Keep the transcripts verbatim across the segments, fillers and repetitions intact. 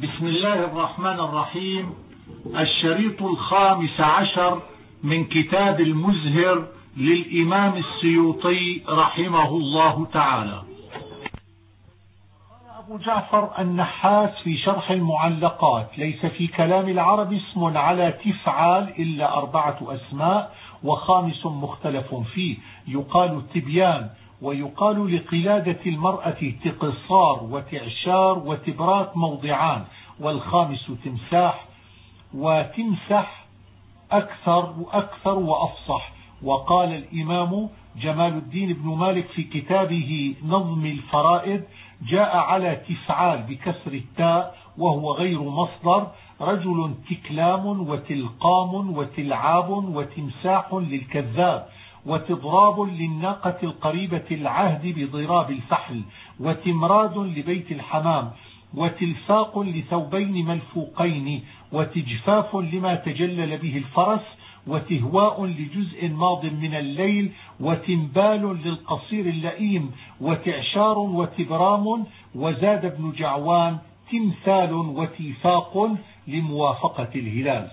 بسم الله الرحمن الرحيم. الشريط الخامس عشر من كتاب المزهر للإمام السيوطي رحمه الله تعالى. قال أبو جعفر النحاس في شرح المعلقات: ليس في كلام العرب اسم على تفعال إلا أربعة أسماء وخامس مختلف فيه، يقال التبيان، ويقال لقلادة المرأة تقصار وتعشار وتبراك موضعان، والخامس تمساح وتمسح أكثر وأكثر وأفصح. وقال الإمام جمال الدين بن مالك في كتابه نظم الفرائد: جاء على تفعال بكسر التاء وهو غير مصدر: رجل تكلام وتلقام وتلعاب وتمساح للكذاب، وتضراب للناقة القريبة العهد بضراب الفحل، وتمراد لبيت الحمام، وتلفاق لثوبين ملفوقين، وتجفاف لما تجلل به الفرس، وتهواء لجزء ماض من الليل، وتنبال للقصير اللئيم، وتعشار وتبرام. وزاد ابن جعوان: تمثال وتيفاق لموافقة الهلال.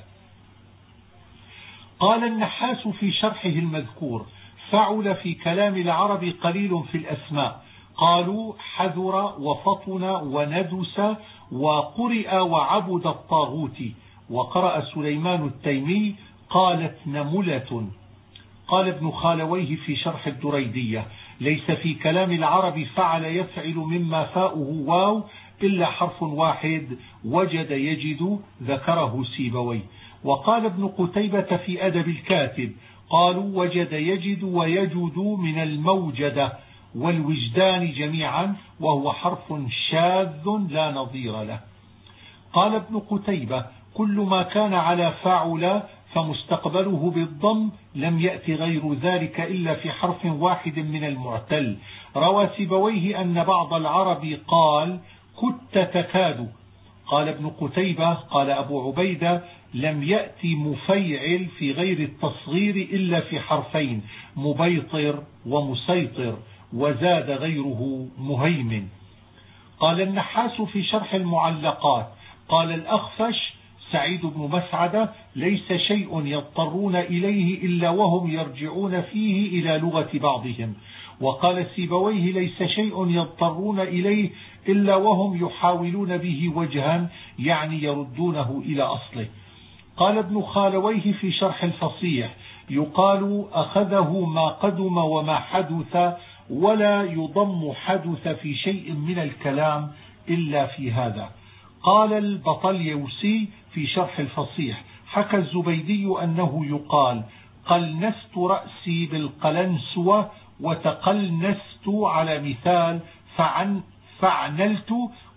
قال النحاس في شرحه المذكور: فعل في كلام العرب قليل في الأسماء. قالوا حذر وفطن وندس وقرئ وعبد الطاغوت. وقرأ سليمان التيمي: قالت نملة. قال ابن خالويه في شرح الدريدية: ليس في كلام العرب فعل يفعل مما فاؤه واو إلا حرف واحد: وجد يجد، ذكره سيبوي. وقال ابن قتيبة في أدب الكاتب: قالوا وجد يجد ويجد من الموجدة والوجدان جميعا، وهو حرف شاذ لا نظير له. قال ابن قتيبة: كل ما كان على فاعل فمستقبله بالضم، لم يأتي غير ذلك إلا في حرف واحد من المعتل. روى سيبويه أن بعض العرب قال: كت تكاد. قال ابن قتيبة: قال أبو عبيدة: لم يأتي مفيعل في غير التصغير إلا في حرفين: مبيطر ومسيطر. وزاد غيره مهيمن. قال النحاس في شرح المعلقات: قال الأخفش سعيد بن مسعدة: ليس شيء يضطرون إليه إلا وهم يرجعون فيه إلى لغة بعضهم. وقال سيبويه: ليس شيء يضطرون إليه إلا وهم يحاولون به وجها، يعني يردونه إلى أصله. قال ابن خالويه في شرح الفصيح: يقال أخذه ما قدم وما حدث، ولا يضم حدث في شيء من الكلام إلا في هذا. قال البطليوسي في شرح الفصيح: حكى الزبيدي أنه يقال: قلنست رأسي بالقلنسوة، وتقلنست على مثال فعن فعنلت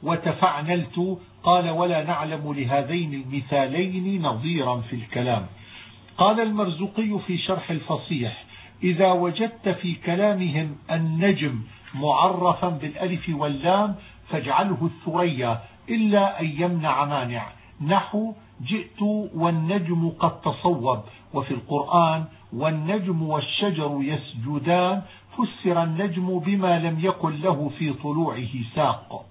وتفعنلت. قال: ولا نعلم لهذين المثالين نظيرا في الكلام. قال المرزقي في شرح الفصيح: إذا وجدت في كلامهم النجم معرفا بالألف واللام فاجعله الثريا، إلا أن يمنع مانع، نحو جئت والنجم قد تصوب. وفي القرآن: والنجم والشجر يسجدان، فسر النجم بما لم يكن له في طلوعه ساق.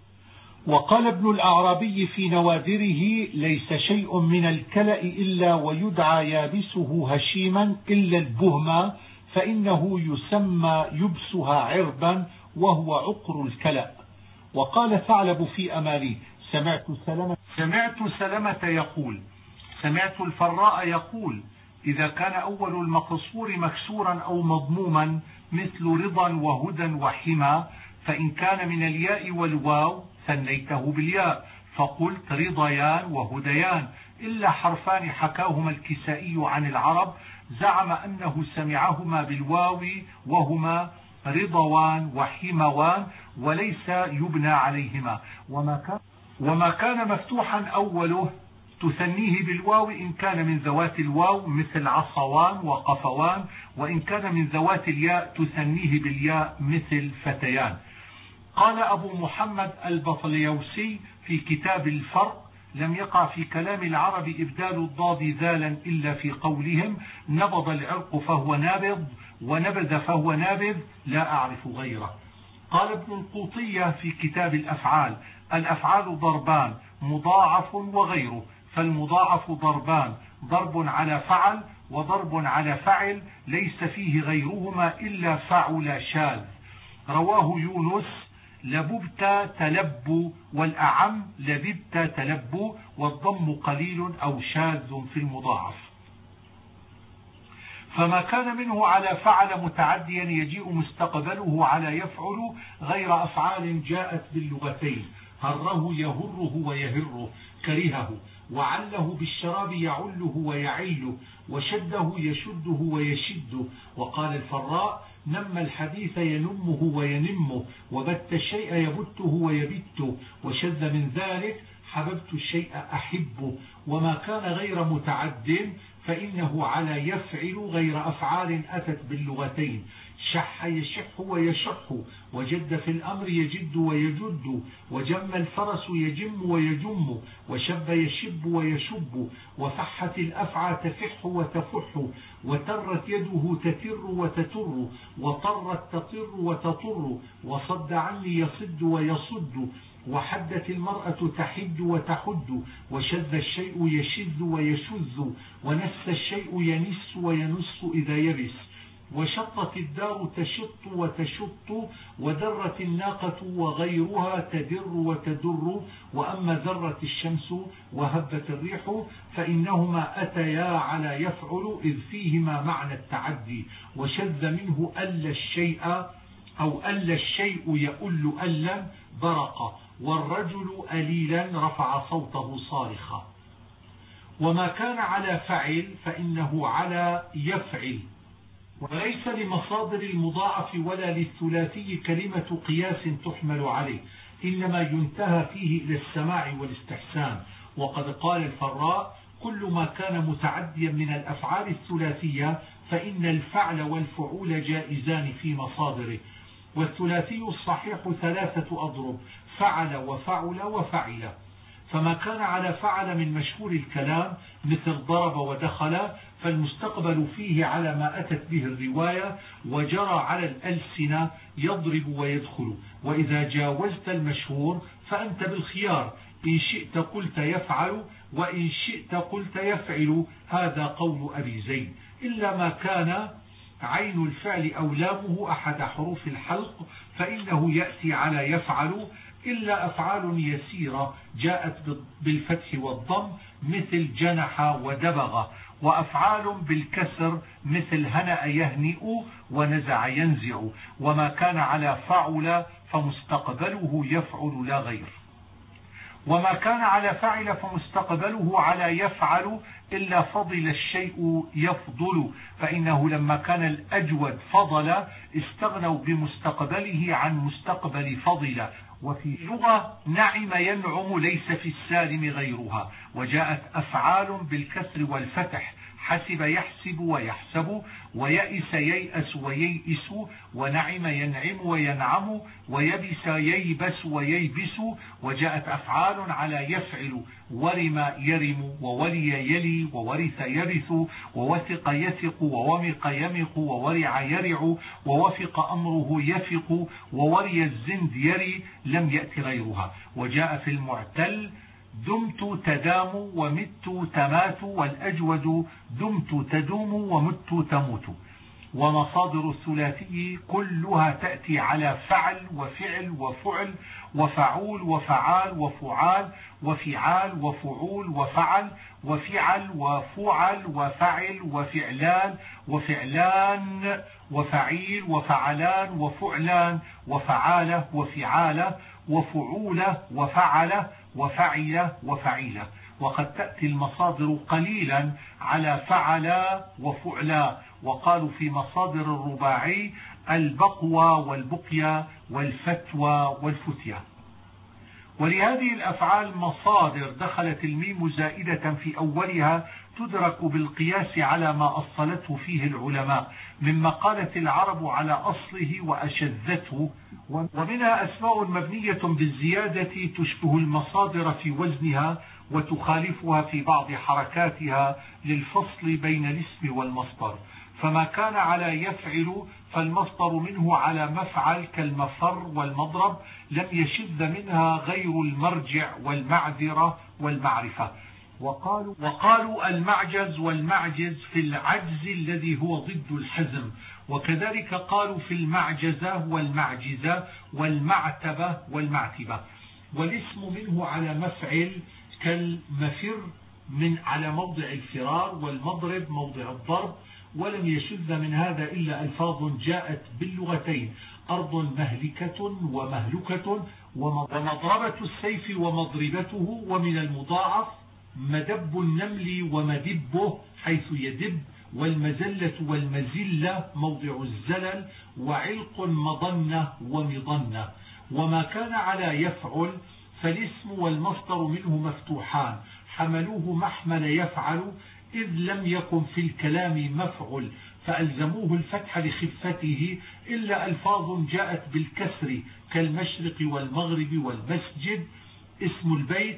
وقال ابن الأعرابي في نوادره: ليس شيء من الكلأ إلا ويدعى يابسه هشيما إلا البهمة، فإنه يسمى يبسها عربا، وهو عقر الكلأ. وقال ثعلب في أمالي: سمعت سلمة, سمعت سلمة يقول: سمعت الفراء يقول: إذا كان أول المقصور مكسورا أو مضموما مثل رضا وهدى وحما، فإن كان من الياء والواو ثنيته بالياء، فقلت رضيان وهديان، إلا حرفان حكاهما الكسائي عن العرب، زعم أنه سمعهما بالواو، وهما رضوان وحموان، وليس يبنى عليهما. وما كان, وما كان مفتوحا أوله تثنيه بالواو إن كان من ذوات الواو مثل عصوان وقفوان، وإن كان من ذوات الياء تثنيه بالياء مثل فتيان. قال أبو محمد البطليوسي في كتاب الفرق: لم يقع في كلام العرب إبدال الضاد ذالا إلا في قولهم: نبض العرق فهو نابض، ونبذ فهو نابذ، لا أعرف غيره. قال ابن القوطية في كتاب الأفعال: الأفعال ضربان: مضاعف وغيره، فالمضاعف ضربان، ضرب على فعل وضرب على فعل ليس فيه غيرهما إلا فعل شاذ. رواه يونس: لببت تلب، والأعم لببت تلب، والضم قليل أو شاذ في المضاعف. فما كان منه على فعل متعديا يجيء مستقبله على يفعل غير أفعال جاءت باللغتين: هره يهره ويهره، كرهه، وعله بالشراب يعله ويعله، وشده يشده ويشده. وقال الفراء: نم الحديث ينمه وينمه، وبت الشيء يبته ويبته، وشذ من ذلك حببت الشيء أحبه. وما كان غير متعد فإنه على يفعل غير أفعال أتت باللغتين: شح يشح ويشح، وجد في الأمر يجد ويجد، وجم الفرس يجم ويجم، وشب يشب ويشب، وفحت الأفعى تفح وتفح، وترت يده تتر وتتر، وطرت تطر وتطر، وصد عني يصد ويصد، وحدت المرأة تحد وتحد، وشذ الشيء يشذ ويشذ، ونس الشيء ينس وينس إذا يبس، وشطت الدار تشط وتشط، ودرت الناقة وغيرها تدر وتدر. وأما ذرت الشمس وهبت الريح فإنهما أتيا على يفعل إذ فيهما معنى التعدي. وشذ منه أل الشيء أو أل الشيء يؤل ألا برق، والرجل أليلا رفع صوته صارخا. وما كان على فعل فإنه على يفعل. وليس لمصادر المضاعف ولا للثلاثي كلمة قياس تحمل عليه، إنما ينتهى فيه إلى السماع والاستحسان. وقد قال الفراء: كل ما كان متعديا من الأفعال الثلاثية فإن الفعل والفعول جائزان في مصادره. والثلاثي الصحيح ثلاثة أضرب: فعل وفعل وفعل. فما كان على فعل من مشهور الكلام مثل ضرب ودخل فالمستقبل فيه على ما أتت به الرواية وجرى على الألسنة يضرب ويدخل. وإذا جاوزت المشهور فأنت بالخيار، إن شئت قلت يفعل وإن شئت قلت يفعل. هذا قول أبي زيد، إلا ما كان عين الفعل أو لامه أحد حروف الحلق فإنه يأتي على يفعل، إلا أفعال يسيرة جاءت بالفتح والضم مثل جنح ودبغ، وأفعال بالكسر مثل هنأ يهنئ ونزع ينزع. وما كان على فعل فمستقبله يفعل لا غير. وما كان على فعل فمستقبله على يفعل، إلا فضل الشيء يفضل، فإنه لما كان الأجود فضل استغنوا بمستقبله عن مستقبل فضل. وفي لغة نعم ينعم ليس في السالم غيرها. وجاءت أفعال بالكسر والفتح: حسب يحسب ويحسب، ويئس ييأس وييئس، ونعم ينعم وينعم، ويبس ييبس وييبس. وجاءت أفعال على يفعل: ورم يرم، وولي يلي، وورث يرث، ووثق يثق، وومق يمق، وورع يرع، ووفق أمره يفق، ووري الزند يري، لم يأت غيرها. وجاء في المعتل: دمت تدام ومت تمات، والأجود دمت تدوم ومت تموت. ومصادر الثلاثي كلها تأتي على فعل وفعل وفعل وفعول وفعال وفعال وفعال وفعول وفعل وفعل وفعل وفعل وفعلان وفعلان وفعيل وفعلان وفعلان وفعالة وفعالة وفعولة وفعلة وفعلة وفعيلة. وقد تأتي المصادر قليلا على فعل وفعلا. وقالوا في مصادر الرباعي: البقوى والبقية والفتوى والفتية. ولهذه الأفعال مصادر دخلت الميم زائدة في أولها تدرك بالقياس على ما أصلته فيه العلماء، مما قالت العرب على أصله وأشذته. ومنها أسماء مبنية بالزيادة تشبه المصادر في وزنها وتخالفها في بعض حركاتها للفصل بين الاسم والمصدر. فما كان على يفعل فالمصدر منه على مفعل كالمفر والمضرب لم يشذ منها غير المرجع والمعذرة والمعرفة. وقالوا, وقالوا المعجز والمعجز في العجز الذي هو ضد الحزم، وكذلك قالوا في المعجزة والمعجزة والمعتبة والمعتبة. والاسم منه على مفعل كالمفر من على موضع الفرار، والمضرب موضع الضرب، ولم يشذ من هذا إلا ألفاظ جاءت باللغتين: أرض مهلكة ومهلكة ومضربة السيف ومضربته. ومن المضاعف مدب النمل ومدبه حيث يدب، والمزلة والمزلة موضع الزلل، وعلق مضنة ومضنة. وما كان على يفعل فالاسم والمصدر منه مفتوحان حملوه محمل يفعل، إذ لم يكن في الكلام مفعل فألزموه الفتح لخفته، إلا ألفاظ جاءت بالكسر كالمشرق والمغرب والمسجد اسم البيت،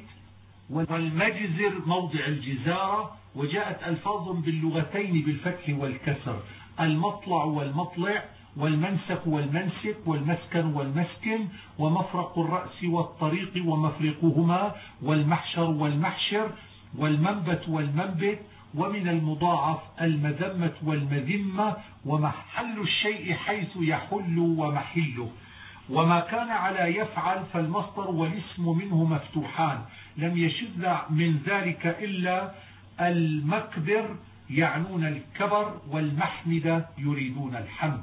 والمجزر موضع الجزارة. وجاءت ألفاظ باللغتين بالفتح والكسر: المطلع والمطلع، والمنسك والمنسك، والمسكن والمسكن، ومفرق الرأس والطريق ومفرقهما، والمحشر والمحشر، والمنبت والمنبت. ومن المضاعف المذمة والمذمة، ومحل الشيء حيث يحل ومحله. وما كان على يفعل فالمصدر والاسم منه مفتوحان لم يشذ من ذلك إلا المكبر يعنون الكبر، والمحمدة يريدون الحمد.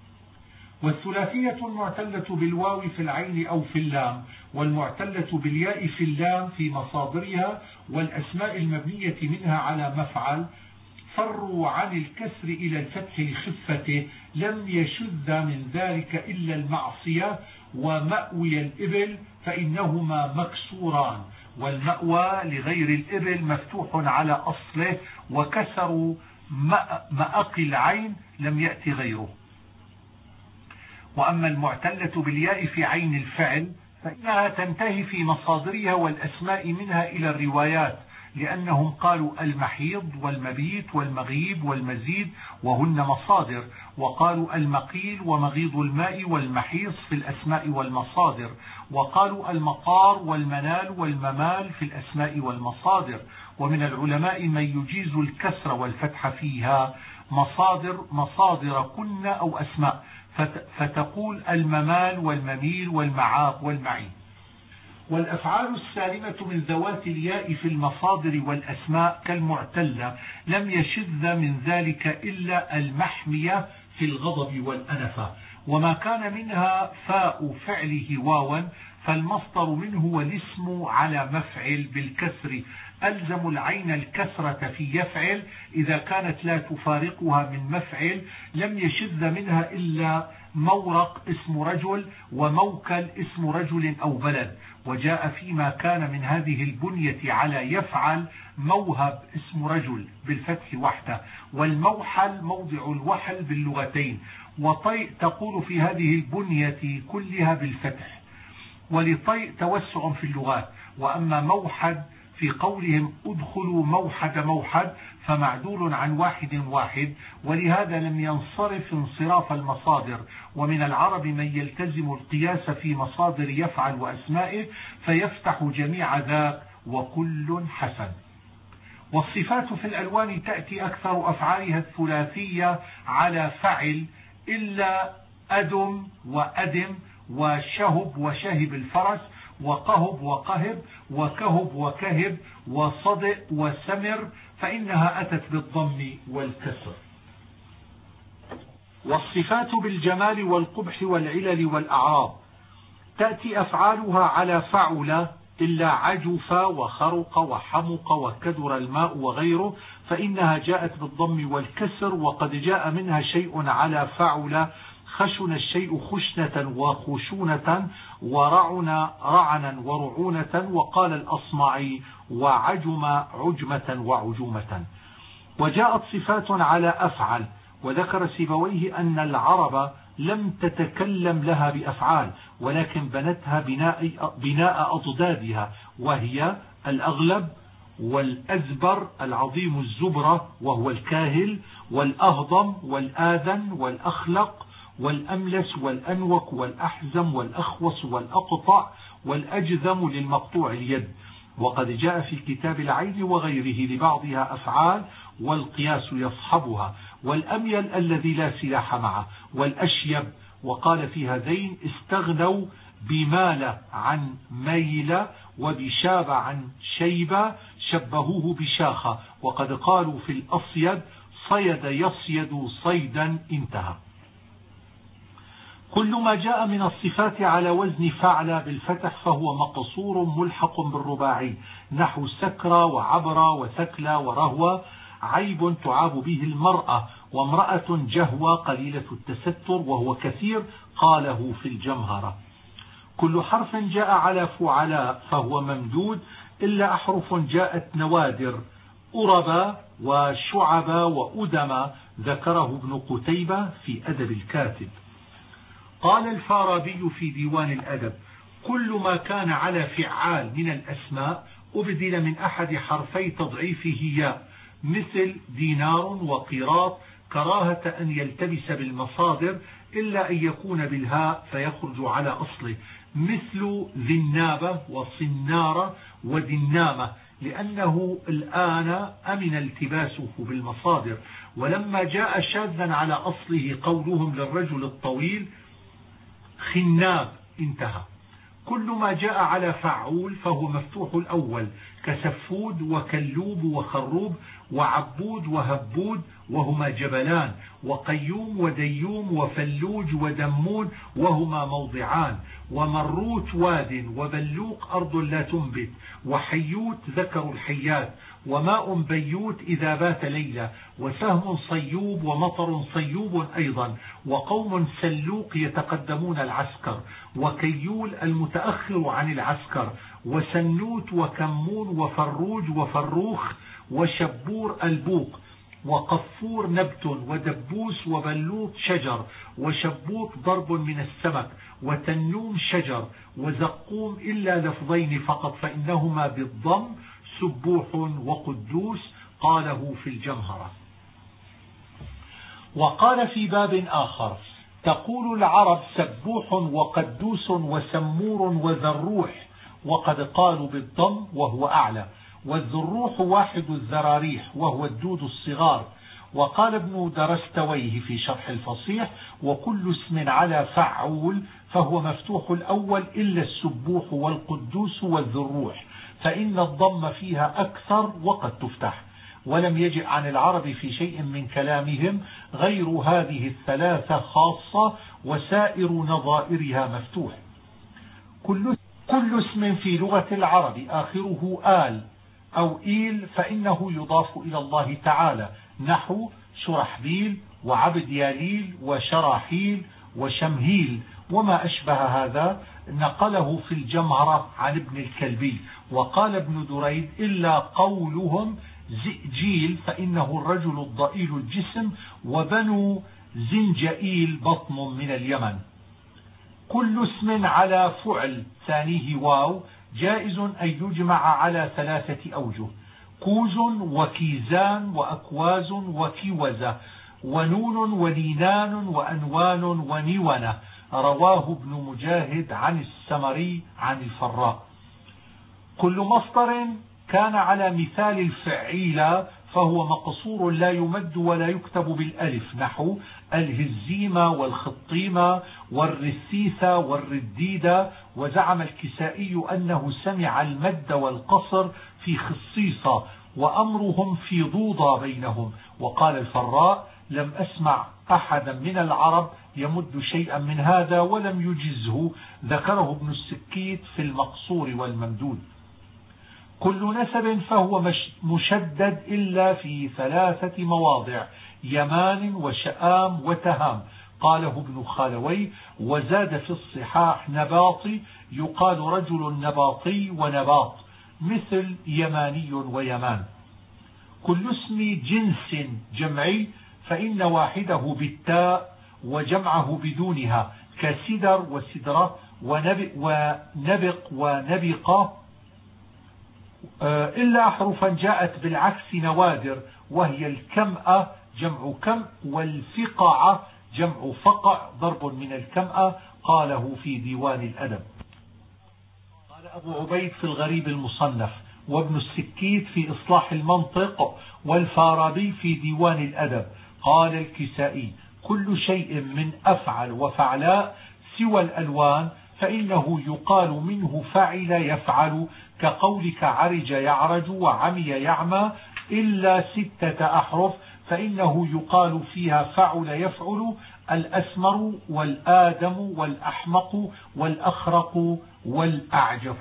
والثلاثية المعتلة بالواو في العين أو في اللام، والمعتلة بالياء في اللام في مصادرها، والأسماء المبنية منها على مفعل فروا عن الكسر إلى الفتح لخفته، لم يشذ من ذلك إلا المعصية ومأوي الإبل فإنهما مكسوران، والمأوى لغير الإبل مفتوح على أصله، وكسروا مأقي العين لم يأتي غيره. وأما المعتلة بالياء في عين الفعل فإنها تنتهي في مصادرها والأسماء منها إلى الروايات، لأنهم قالوا المحيض والمبيت والمغيب والمزيد وهن مصادر، وقالوا المقيل ومغيض الماء والمحيص في الأسماء والمصادر، وقالوا المقار والمنال والممال في الأسماء والمصادر. ومن العلماء من يجيز الكسر والفتح فيها مصادر مصادر كن أو أسماء، فتقول الممال والمميل والمعاب والمعين. والأفعال السالمة من ذوات الياء في المصادر والأسماء كالمعتلة لم يشذ من ذلك إلا المحمية في الغضب والأنفة. وما كان منها فاء فعله واوا فالمصدر منه والاسم على مفعل بالكسر، ألزم العين الكسرة في يفعل إذا كانت لا تفارقها من مفعل. لم يشذ منها إلا مورق اسم رجل، وموكل اسم رجل أو بلد. وجاء فيما كان من هذه البنية على يفعل موهب اسم رجل بالفتح وحده، والموحل موضع الوحل باللغتين، وطيء تقول في هذه البنية كلها بالفتح. ولطيء توسع في اللغات. وأما موحد في قولهم ادخلوا موحد موحد فمعدول عن واحد واحد، ولهذا لم ينصرف انصراف المصادر. ومن العرب من يلتزم القياس في مصادر يفعل وأسمائه فيفتح جميع ذاك وكل حسن. والصفات في الألوان تأتي أكثر أفعالها الثلاثية على فعل إلا أدم وأدم وشهب وشهب الفرس وقهب وقهب وكهب وكهب وصدئ وسمر، فإنها أتت بالضم والكسر. والصفات بالجمال والقبح والعلل والأعراض تأتي أفعالها على فعل إلا عجف وخرق وحمق وكدر الماء وغيره، فإنها جاءت بالضم والكسر. وقد جاء منها شيء على فعل: خشن الشيء خشنة وخشونة، ورعن رعنا ورعونة. وقال الأصمعي: وعجم عجمة وعجومة. وجاءت صفات على أفعل، وذكر سيبويه أن العرب لم تتكلم لها بأفعال، ولكن بنتها بناء, بناء أضدادها، وهي الأغلب والأزبر العظيم الزبرة وهو الكاهل، والأهضم والآذن والأخلق والأملس والأنوك والأحزم والأخوص والأقطع والأجذم للمقطوع اليد. وقد جاء في كتاب العين وغيره لبعضها أفعال والقياس يصحبها، والأميل الذي لا سلاح معه، والأشيب. وقال في هذين استغنوا بمال عن ميل، وبشاب عن شيبة شبهوه بشاخة. وقد قالوا في الأصيد صيد يصيد صيدا. انتهى. كل ما جاء من الصفات على وزن فعل بالفتح فهو مقصور ملحق بالرباعي، نحو سكرى وعبرى وثكلى ورهوى. عيب تعاب به المرأة، وامرأة جهوى قليلة التستر وهو كثير، قاله في الجمهرة. كل حرف جاء على فعلاء فهو ممدود إلا أحرف جاءت نوادر، أربا وشعبا وأدما، ذكره ابن قتيبة في أدب الكاتب. قال الفارابي في ديوان الأدب: كل ما كان على فعال من الأسماء أبدل من أحد حرفي تضعيفه ياء، مثل دينار وقيراط، كراهة أن يلتبس بالمصادر إلا أن يكون بالهاء فيخرج على أصله، مثل ذنابة وصنارة ودنامة، لأنه الآن أمن التباسه بالمصادر. ولما جاء شاذا على أصله قولهم للرجل الطويل خناب. انتهى. كل ما جاء على فعول فهو مفتوح الأول، كسفود وكلوب وخروب وعبود وهبود وهما جبلان، وقيوم وديوم وفلوج ودمون وهما موضعان، ومروت واد، وبلوق أرض لا تنبت، وحيوت ذكر الحيات، وماء بيوت إذا بات ليلة، وسهم صيوب ومطر صيوب أيضا، وقوم سلوق يتقدمون العسكر، وكيول المتأخر عن العسكر، وسنوت وكمون وفروج وفروخ وشبور البوق، وقفور نبت، ودبوس وبلوط شجر، وشبوط ضرب من السمك، وتنوم شجر، وزقوم إلا لفظين فقط فإنهما بالضم سبوح وقدوس، قاله في الجمهرة. وقال في باب آخر: تقول العرب سبوح وقدوس وسمور وذروح، وقد قالوا بالضم وهو أعلى، والذروح واحد الذراريح وهو الدود الصغار. وقال ابن درستويه في شرح الفصيح: وكل اسم على فعول فهو مفتوح الأول إلا السبوح والقدوس والذروح، فإن الضم فيها أكثر وقد تفتح. ولم يجئ عن العرب في شيء من كلامهم غير هذه الثلاثة خاصة، وسائر نظائرها مفتوح. كل كل اسم في لغة العرب آخره آل أو إيل فإنه يضاف إلى الله تعالى، نحو شرحبيل وعبد ياليل وشراحيل وشمهيل وما أشبه هذا، نقله في الجمهرة عن ابن الكلبي. وقال ابن دريد: إلا قولهم زئجيل فإنه الرجل الضئيل الجسم، وبنو زنجئيل بطن من اليمن. كل اسم على فعل ثانيه واو جائز أن يجمع على ثلاثة أوجه: كوز وكيزان وأكواز وكيوزة، ونون ولينان وأنوان ونيونة. رواه ابن مجاهد عن السمري عن الفراء. كل مصدر كان على مثال الفعيلة فهو مقصور لا يمد ولا يكتب بالألف، نحو الهزيمة والخطيمة والرثيثة والرديدة. وزعم الكسائي أنه سمع المد والقصر في خصيصة، وأمرهم في ضوضة بينهم. وقال الفراء: لم أسمع أحدا من العرب يمد شيئا من هذا ولم يجزه، ذكره ابن السكيت في المقصور والممدود. كل نسب فهو مشدد إلا في ثلاثة مواضع: يمان وشآم وتهام، قاله ابن خالوي. وزاد في الصحاح نباطي، يقال رجل نباطي ونباط، مثل يماني ويمان. كل اسم جنس جمعي فإن واحده بالتاء وجمعه بدونها، كسدر وسدرة ونبق ونبق ونبقة إلا أحرفا جاءت بالعكس نوادر، وهي الكمأة جمع كم، والفقعة جمع فقع ضرب من الكمأة. قاله في ديوان الأدب. قال أبو عبيد في الغريب المصنف، وابن السكيت في إصلاح المنطق، والفارابي في ديوان الأدب. قال الكسائي: كل شيء من أفعل وفعلاء سوى الألوان فإنه يقال منه فعل يفعل، كقولك عرج يعرج وعمي يعمى، إلا ستة أحرف فإنه يقال فيها فعل يفعل: الأسمر والآدم والأحمق والأخرق والأعجف.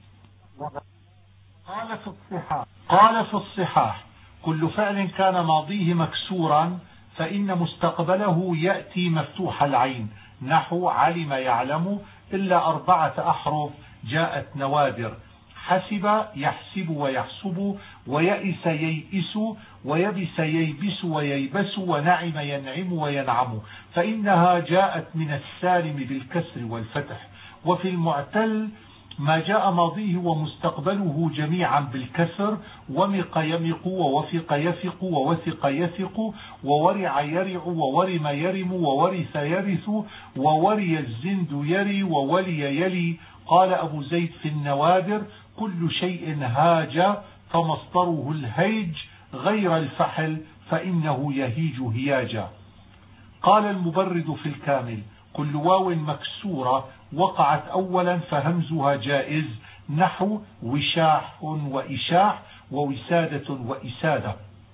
قال في الصحاح قال في الصحاح كل فعل كان ماضيه مكسورا فإن مستقبله يأتي مفتوح العين، نحو علم يعلم، إلا أربعة أحرف جاءت نوادر: حسب يحسب ويحسب، ويئس ييئس، ويبس ييبس وييبس، ونعم ينعم وينعم، فإنها جاءت من السالم بالكسر والفتح. وفي المعتل ما جاء ماضيه ومستقبله جميعا بالكسر: ومق يمق، ووفق يفق، ووثق يثق، وورع يرع، وورم يرم، وورث يرث، ووري الزند يري، وولي يلي. قال أبو زيد في النوادر: كل شيء هاج فمصدره الهيج غير الفحل فإنه يهيج هياجا. قال المبرد في الكامل: كل واو مكسورة وقعت أولا فهمزها جائز، نحو وشاح وإشاح، ووسادة وإسادة.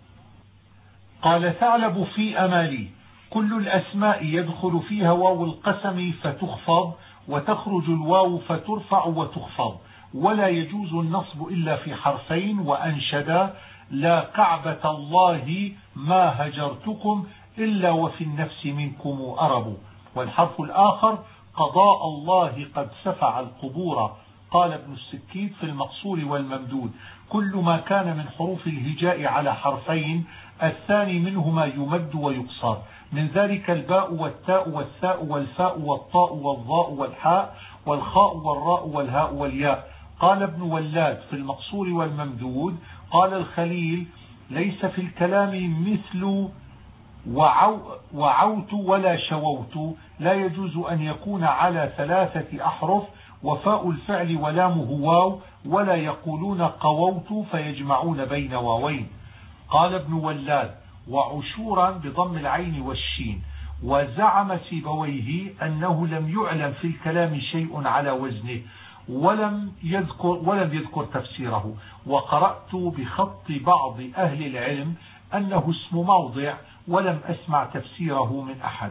قال ثعلب في أمالي: كل الأسماء يدخل فيها واو القسم فتخفض، وتخرج الواو فترفع وتخفض، ولا يجوز النصب إلا في حرفين وأنشدا: لا كعبة الله ما هجرتكم إلا وفي النفس منكم أرب. والحرف الآخر: قضاء الله قد سفع القبور. قال ابن السكيت في المقصور والممدود: كل ما كان من حروف الهجاء على حرفين الثاني منهما يمد ويقصر، من ذلك الباء والتاء والثاء والفاء والطاء والظاء والحاء والخاء والراء والهاء والياء. قال ابن ولاد في المقصور والممدود: قال الخليل: ليس في الكلام مثل وعو وعوت ولا شووت، لا يجوز أن يكون على ثلاثة أحرف، وفاء الفعل ولامه واو، ولا يقولون قووت فيجمعون بين واوين. قال ابن ولاد: وعشورا بضم العين والشين. وزعم سيبويه أنه لم يعلم في الكلام شيء على وزنه، ولم يذكر, ولم يذكر تفسيره، وقرأت بخط بعض أهل العلم أنه اسم موضع، ولم أسمع تفسيره من أحد.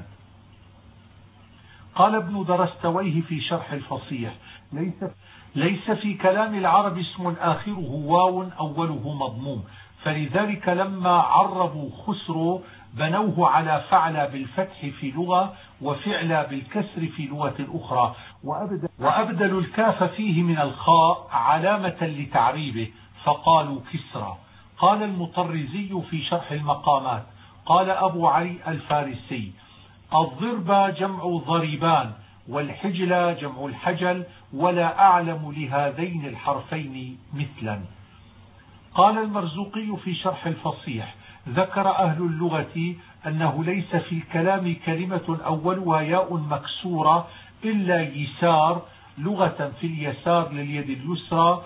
قال ابن درستويه في شرح الفصيح: ليس, ليس في كلام العرب اسم آخره واو أوله مضموم، فلذلك لما عربوا خسروا بنوه على فعل بالفتح في لغة وفعل بالكسر في لغة أخرى، وأبدلوا الكاف فيه من الخاء علامة لتعريبه فقالوا كسرى. قال المطرزي في شرح المقامات: قال أبو علي الفارسي: الضرب جمع ضربان، والحجل جمع الحجل، ولا أعلم لهذين الحرفين مثلا. قال المرزوقي في شرح الفصيح: ذكر أهل اللغة أنه ليس في الكلام كلمة أولها ياء مكسورة إلا يسار، لغة في اليسار لليد اليسرى،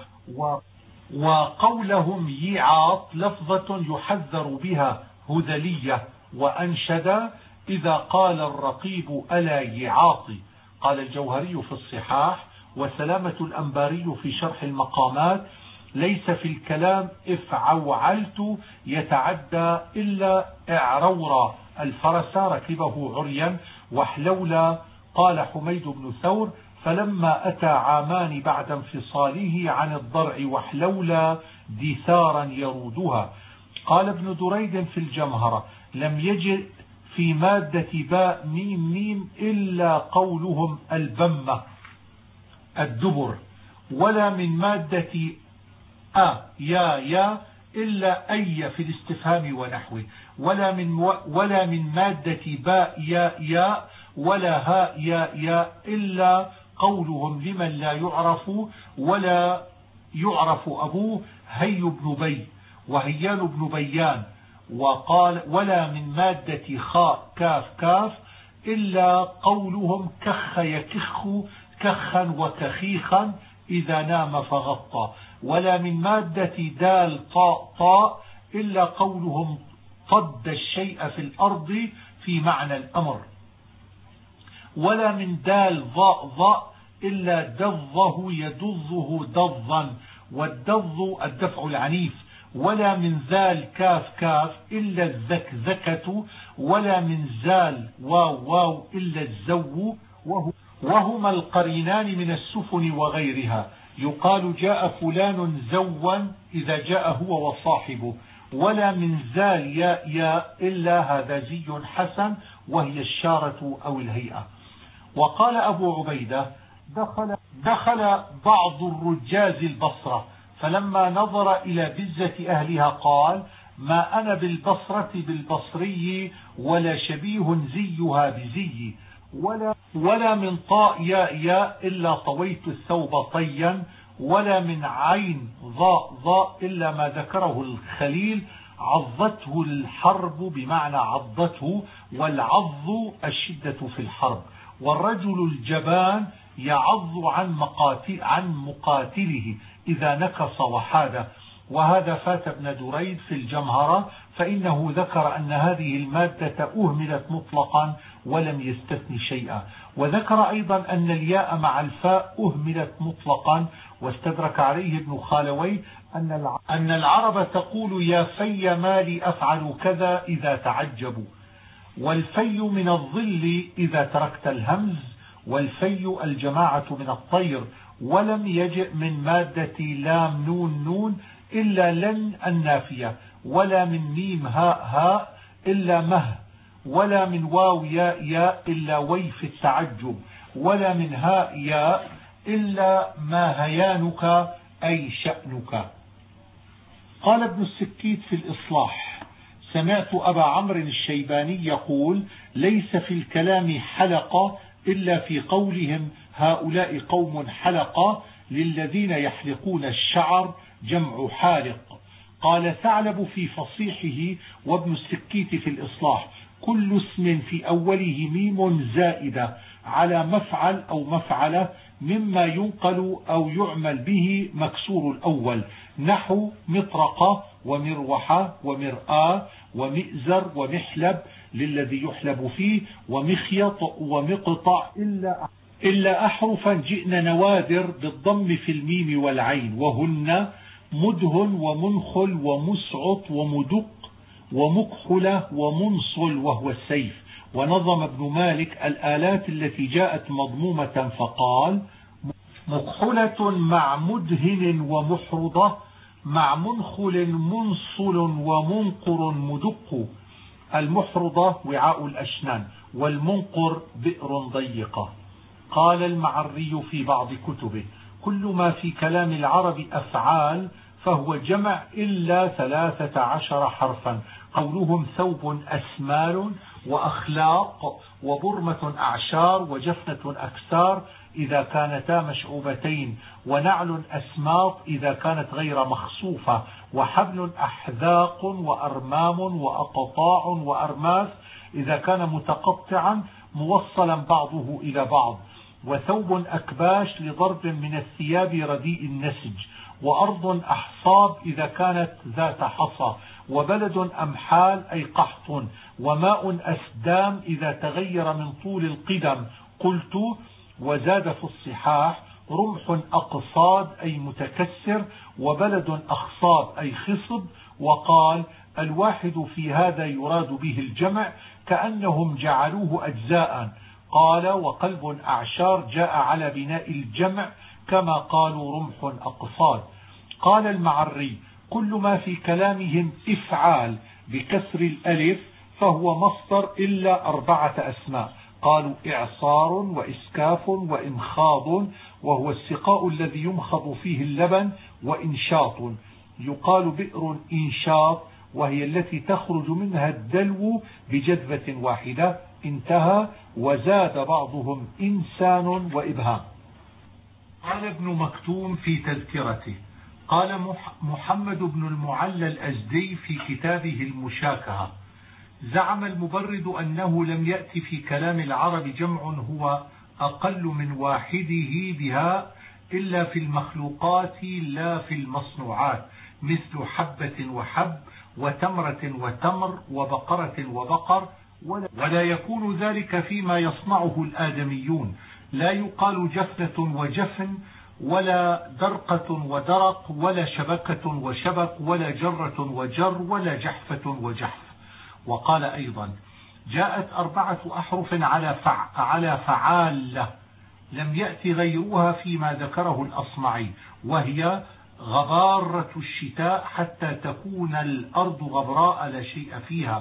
وقولهم يعاط لفظة يحذر بها هذلية، وأنشد: إذا قال الرقيب ألا يعاطي. قال الجوهري في الصحاح وسلامة الأنباري في شرح المقامات: ليس في الكلام افعوعلت يتعدى إلا اعرورا الفرس ركبه عريا وحلولا. قال حميد بن ثور: فلما أتى عامان بعد انفصاله عن الضرع وحلولا دثارا يرودها. قال ابن دريد في الجمهرة: لم يجد في مادة باء ميم ميم إلا قولهم البمة الدبر، ولا من مادة أ يا يا إلا أي في الاستفهام ونحوه، ولا من ولا من مادة باء يا يا ولا هاء يا يا إلا قولهم لمن لا يعرف، ولا يعرف أبوه هي بن بي وهيان بن بيان. وقال ولا من مادة خاء كاف كاف إلا قولهم كخ يكخ كخا وكخيخا إذا نام فغطى. ولا من مادة دال طاء طاء إلا قولهم طد الشيء في الأرض في معنى الأمر. ولا من دال ضاء ضاء إلا دضه يدضه دضا والدض الدفع العنيف. ولا من زال كاف كاف إلا الذكذكة. ولا من زال واو واو إلا الزو وهما القرينان من السفن وغيرها. يقال جاء فلان زوا إذا جاء هو وصاحبه. ولا من زال ياء ياء إلا هذا زي حسن وهي الشارة أو الهيئة. وقال أبو عبيدة دخل, دخل بعض الرجاز البصرة فلما نظر إلى بزة أهلها قال ما أنا بالبصرة بالبصري ولا شبيه زيها بزي. ولا, ولا من طاء ياء ياء إلا طويت الثوب طيا. ولا من عين ضاء ضاء إلا ما ذكره الخليل عضته الحرب بمعنى عضته والعض الشدة في الحرب. والرجل الجبان يعض عن مقاتل عن مقاتله إذا نكص وحاد. وهذا فات ابن دريد في الجمهرة فإنه ذكر أن هذه المادة أهملت مطلقا ولم يستثني شيئا. وذكر أيضا أن الياء مع الفاء أهملت مطلقا. واستدرك عليه ابن خالوي أن العرب تقول يا في مالي أفعل كذا إذا تعجبوا. والفي من الظل إذا تركت الهمز. والفي الجماعة من الطير. ولم يجئ من مادة لام نون نون إلا لن النافية. ولا من ميم هاء هاء إلا مه. ولا من واو ياء ياء إلا وي في التعجب. ولا من هاء ياء إلا ما هيانك أي شأنك. قال ابن السكيت في الإصلاح سمعت أبا عمرو الشيباني يقول ليس في الكلام حلقة إلا في قولهم هؤلاء قوم حلقة للذين يحلقون الشعر جمع حالق. قال ثعلب في فصيحه وابن السكيت في الإصلاح كل اسم في أوله ميم زائدة على مفعل أو مفعلة مما ينقل أو يعمل به مكسور الأول نحو مطرقة ومروحة ومرآة ومئزر ومحلب للذي يحلب فيه ومخيط ومقطع إلا إلا أحرفا جئن نوادر بالضم في الميم والعين وهن مدهن ومنخل ومسعط ومدق ومكحلة ومنصل وهو السيف. ونظم ابن مالك الآلات التي جاءت مضمومة فقال مكحلة مع مدهن ومحرضة مع منخل منصل ومنقر مدق. المحرضة وعاء الأشنان والمنقر بئر ضيقة. قال المعري في بعض كتبه كل ما في كلام العرب أفعال فهو جمع إلا ثلاثة عشر حرفا. قولهم ثوب أسمال وأخلاق وبرمة أعشار وجفنة أكسار إذا كانتا مشعوبتين ونعل أسماط إذا كانت غير مخصوفة وحبل أحذاق وأرمام وأقطاع وأرماس إذا كان متقطعا موصلا بعضه إلى بعض وثوب أكباش لضرب من الثياب رديء النسج وأرض أحصاب إذا كانت ذات حصى وبلد أمحال أي قحط وماء أسدام إذا تغير من طول القدم. قلت وزاد في الصحاح رمح أقصاد أي متكسر وبلد أخصاب أي خصب. وقال الواحد في هذا يراد به الجمع كأنهم جعلوه أجزاء. قال وقلب أعشار جاء على بناء الجمع كما قالوا رمح أقصاد. قال المعري كل ما في كلامهم إفعال بكسر الألف فهو مصدر إلا أربعة أسماء. قالوا إعصار وإسكاف وإنخاض وهو السقاء الذي يمخض فيه اللبن وإنشاط. يقال بئر إنشاط وهي التي تخرج منها الدلو بجذبة واحدة. انتهى. وزاد بعضهم إنسان وإبهام. قال ابن مكتوم في تذكرته قال محمد بن المعلى الأزدي في كتابه المشاكهة: زعم المبرد أنه لم يأتي في كلام العرب جمع هو أقل من واحده بها إلا في المخلوقات لا في المصنوعات، مثل حبة وحب وتمرة وتمر وبقرة وبقر، ولا يكون ذلك فيما يصنعه الآدميون. لا يقال جفنة وجفن ولا درقة ودرق ولا شبكة وشبك ولا جرة وجر ولا جحفة وجحف. وقال أيضا: جاءت أربعة أحرف على فع على فعال لم يأتي غيرها فيما ذكره الأصمعي، وهي غبارة الشتاء حتى تكون الأرض غبراء لا شيء فيها،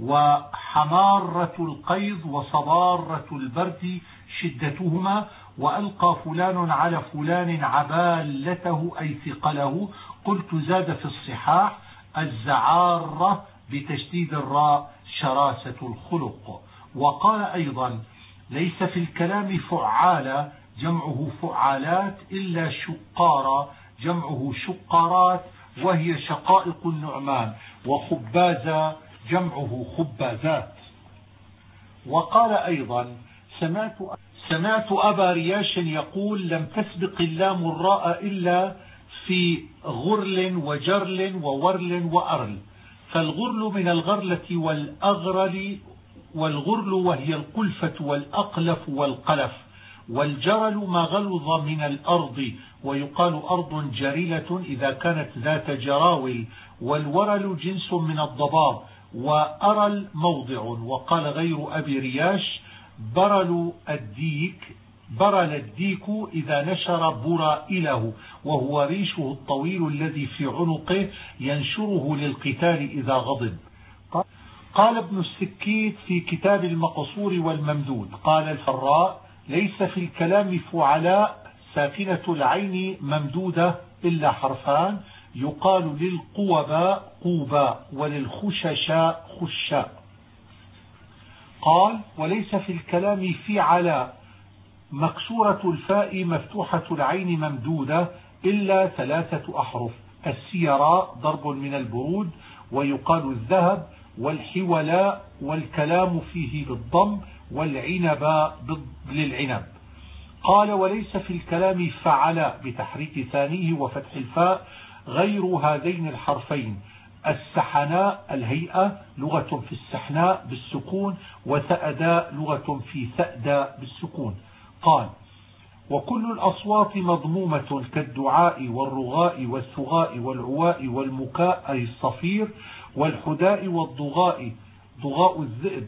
وحمارة القيض وصبارة البرد شدتهما، وألقى فلان على فلان عبالته أي ثقله. قلت: زاد في الصحاح الزعارة بتشديد الراء شراسة الخلق. وقال أيضا: ليس في الكلام فعالة جمعه فعالات إلا شقارة جمعه شقارات، وهي شقائق النعمان، وخبازة جمعه خبازات. وقال أيضا: سمعت سمعت أبا رياش يقول: لم تسبق اللام الراء إلا في غرل وجرل وورل وأرل. فالغرل من الغرلة والأغرل، والغرل وهي القلفة والأقلف والقلف، والجرل ما غلظ من الأرض، ويقال أرض جريلة إذا كانت ذات جراول، والورل جنس من الضباب، وأرل موضع. وقال غير أبي رياش: برل الديك برل الديك إذا نشر برائله، وهو ريشه الطويل الذي في عنقه ينشره للقتال إذا غضب. قال ابن السكيت في كتاب المقصور والممدود: قال الفراء: ليس في الكلام فعلاء ساكنة العين ممدودة إلا حرفان، يقال للقوباء قوباء وللخششاء خشاء. قال: وليس في الكلام فعلاء مكسورة الفاء مفتوحة العين ممدودة إلا ثلاثة أحرف: السيراء ضرب من البرود، ويقال الذهب، والحولاء، والكلام فيه بالضم، والعنباء للعنب. قال: وليس في الكلام فعلاء بتحريك ثانيه وفتح الفاء غير هذين الحرفين: السحناء الهيئة لغة في السحناء بالسكون، وثأداء لغة في ثأداء بالسكون. قال: وكل الأصوات مضمومة كالدعاء والرغاء والثغاء والعواء والمكاء أي الصفير، والحداء والضغاء ضغاء الذئب،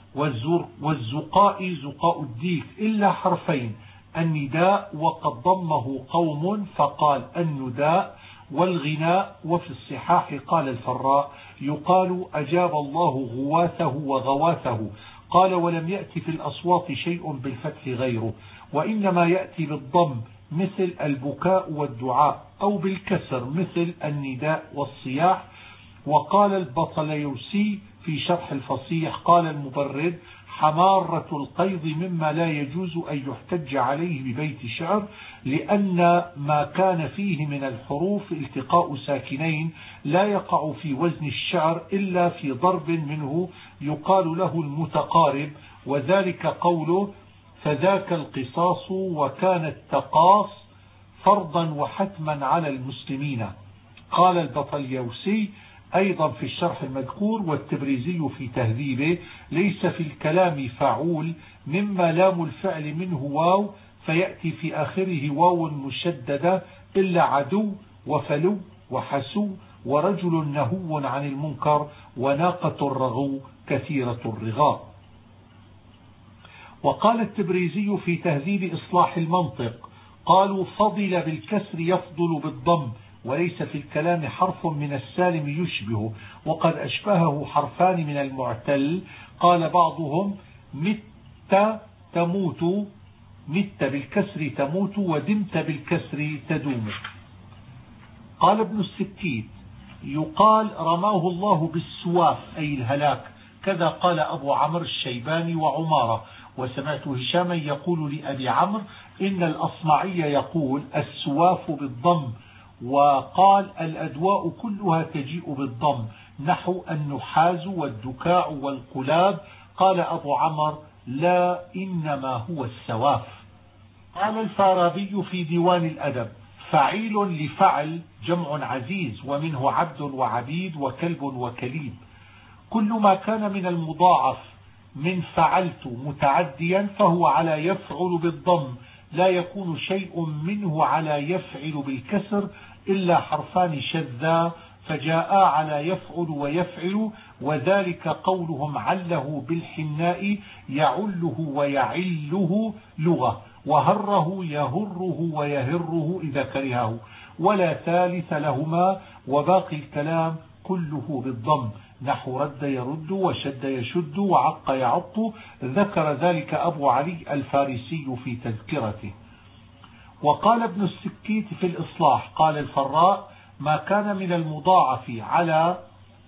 والزقاء زقاء الديك، إلا حرفين: النداء وقد ضمه قوم فقال النداء، والغناء. وفي الصحاح قال الفراء: يقال أجاب الله غواثه وغواثه. قال: ولم يأتي في الأصوات شيء بالفتح غيره، وإنما يأتي بالضم مثل البكاء والدعاء، أو بالكسر مثل النداء والصياح. وقال البطليوسي في شرح الفصيح: قال المبرد: حمارة القيض مما لا يجوز أن يحتج عليه ببيت شعر، لأن ما كان فيه من الحروف التقاء ساكنين لا يقع في وزن الشعر إلا في ضرب منه يقال له المتقارب، وذلك قوله: فذاك القصاص وكان التقاص فرضا وحتما على المسلمين. قال البطليوسي أيضا في الشرح المذكور، والتبريزي في تهذيبه: ليس في الكلام فعول مما لام الفعل منه واو، فيأتي في آخره واو مشددة، إلا عدو وفلو وحسو ورجل نهو عن المنكر وناقة الرغو كثيرة الرغاء. وقال التبريزي في تهذيب إصلاح المنطق: قالوا: فضل بالكسر يفضل بالضم، وليس في الكلام حرف من السالم يشبه، وقد أشبهه حرفان من المعتل. قال بعضهم: مت تموت، مت بالكسر تموت، ودمت بالكسر تدوم. قال ابن السكيت: يقال رماه الله بالسواف أي الهلاك، كذا قال أبو عمرو الشيباني وعمارة. وسمعت هشاما يقول لأبي عمرو: إن الأصمعي يقول السواف بالضم، وقال الأدواء كلها تجيء بالضم نحو النحاز والدكاع والقلاب. قال أبو عمرو لا إنما هو السواف. قال الفارابي في ديوان الأدب فعيل لفعل جمع عزيز ومنه عبد وعبيد وكلب وكليب. كل ما كان من المضاعف من فعلت متعديا فهو على يفعل بالضم، لا يكون شيء منه على يفعل بالكسر إلا حرفان شذا فجاء على يفعل ويفعل، وذلك قولهم عله بالحناء يعله ويعله لغة، وهره يهره ويهره إذا كرهه، ولا ثالث لهما، وباقي الكلام كله بالضم نحو رد يرد وشد يشد وعق يعق. ذكر ذلك أبو علي الفارسي في تذكرته. وقال ابن السكيت في الإصلاح قال الفراء ما كان من المضاعف على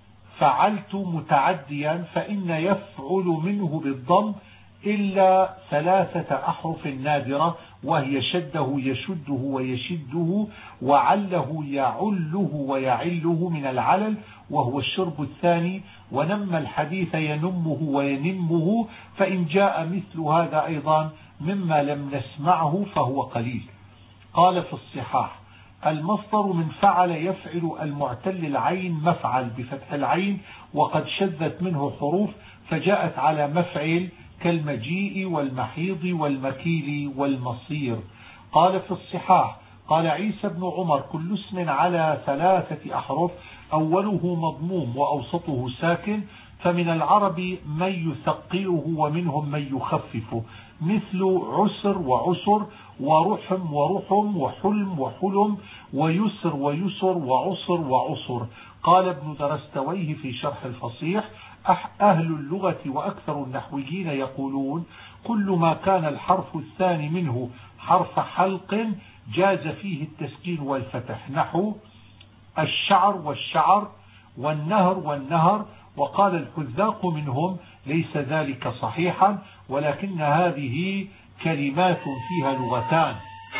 فعلت متعديا فإن يفعل منه بالضم إلا ثلاثة أحرف نادرة، وهي شده يشده ويشده، وعله يعله ويعله من العلل وهو الشرب الثاني، ونم الحديث ينمه وينمه، فإن جاء مثل هذا أيضا مما لم نسمعه فهو قليل. قال في الصحاح المصدر من فعل يفعل المعتل العين مفعل بفتح العين وقد شذت منه حروف فجاءت على مفعل كالمجيء والمحيض والمكيل والمصير. قال في الصحاح قال عيسى بن عمر كل اسم على ثلاثة أحرف أوله مضموم وأوسطه ساكن فمن العرب من يثقله ومنهم من يخففه، مثل عسر وعسر ورحم ورحم وحلم وحلم ويسر ويسر وعصر وعصر. قال ابن درستويه في شرح الفصيح أهل اللغة وأكثر النحويين يقولون كل ما كان الحرف الثاني منه حرف حلق جاز فيه التسكين والفتح نحو الشعر والشعر والنهر والنهر. وقال الحذاق منهم ليس ذلك صحيحا ولكن هذه كلمات فيها لغتان،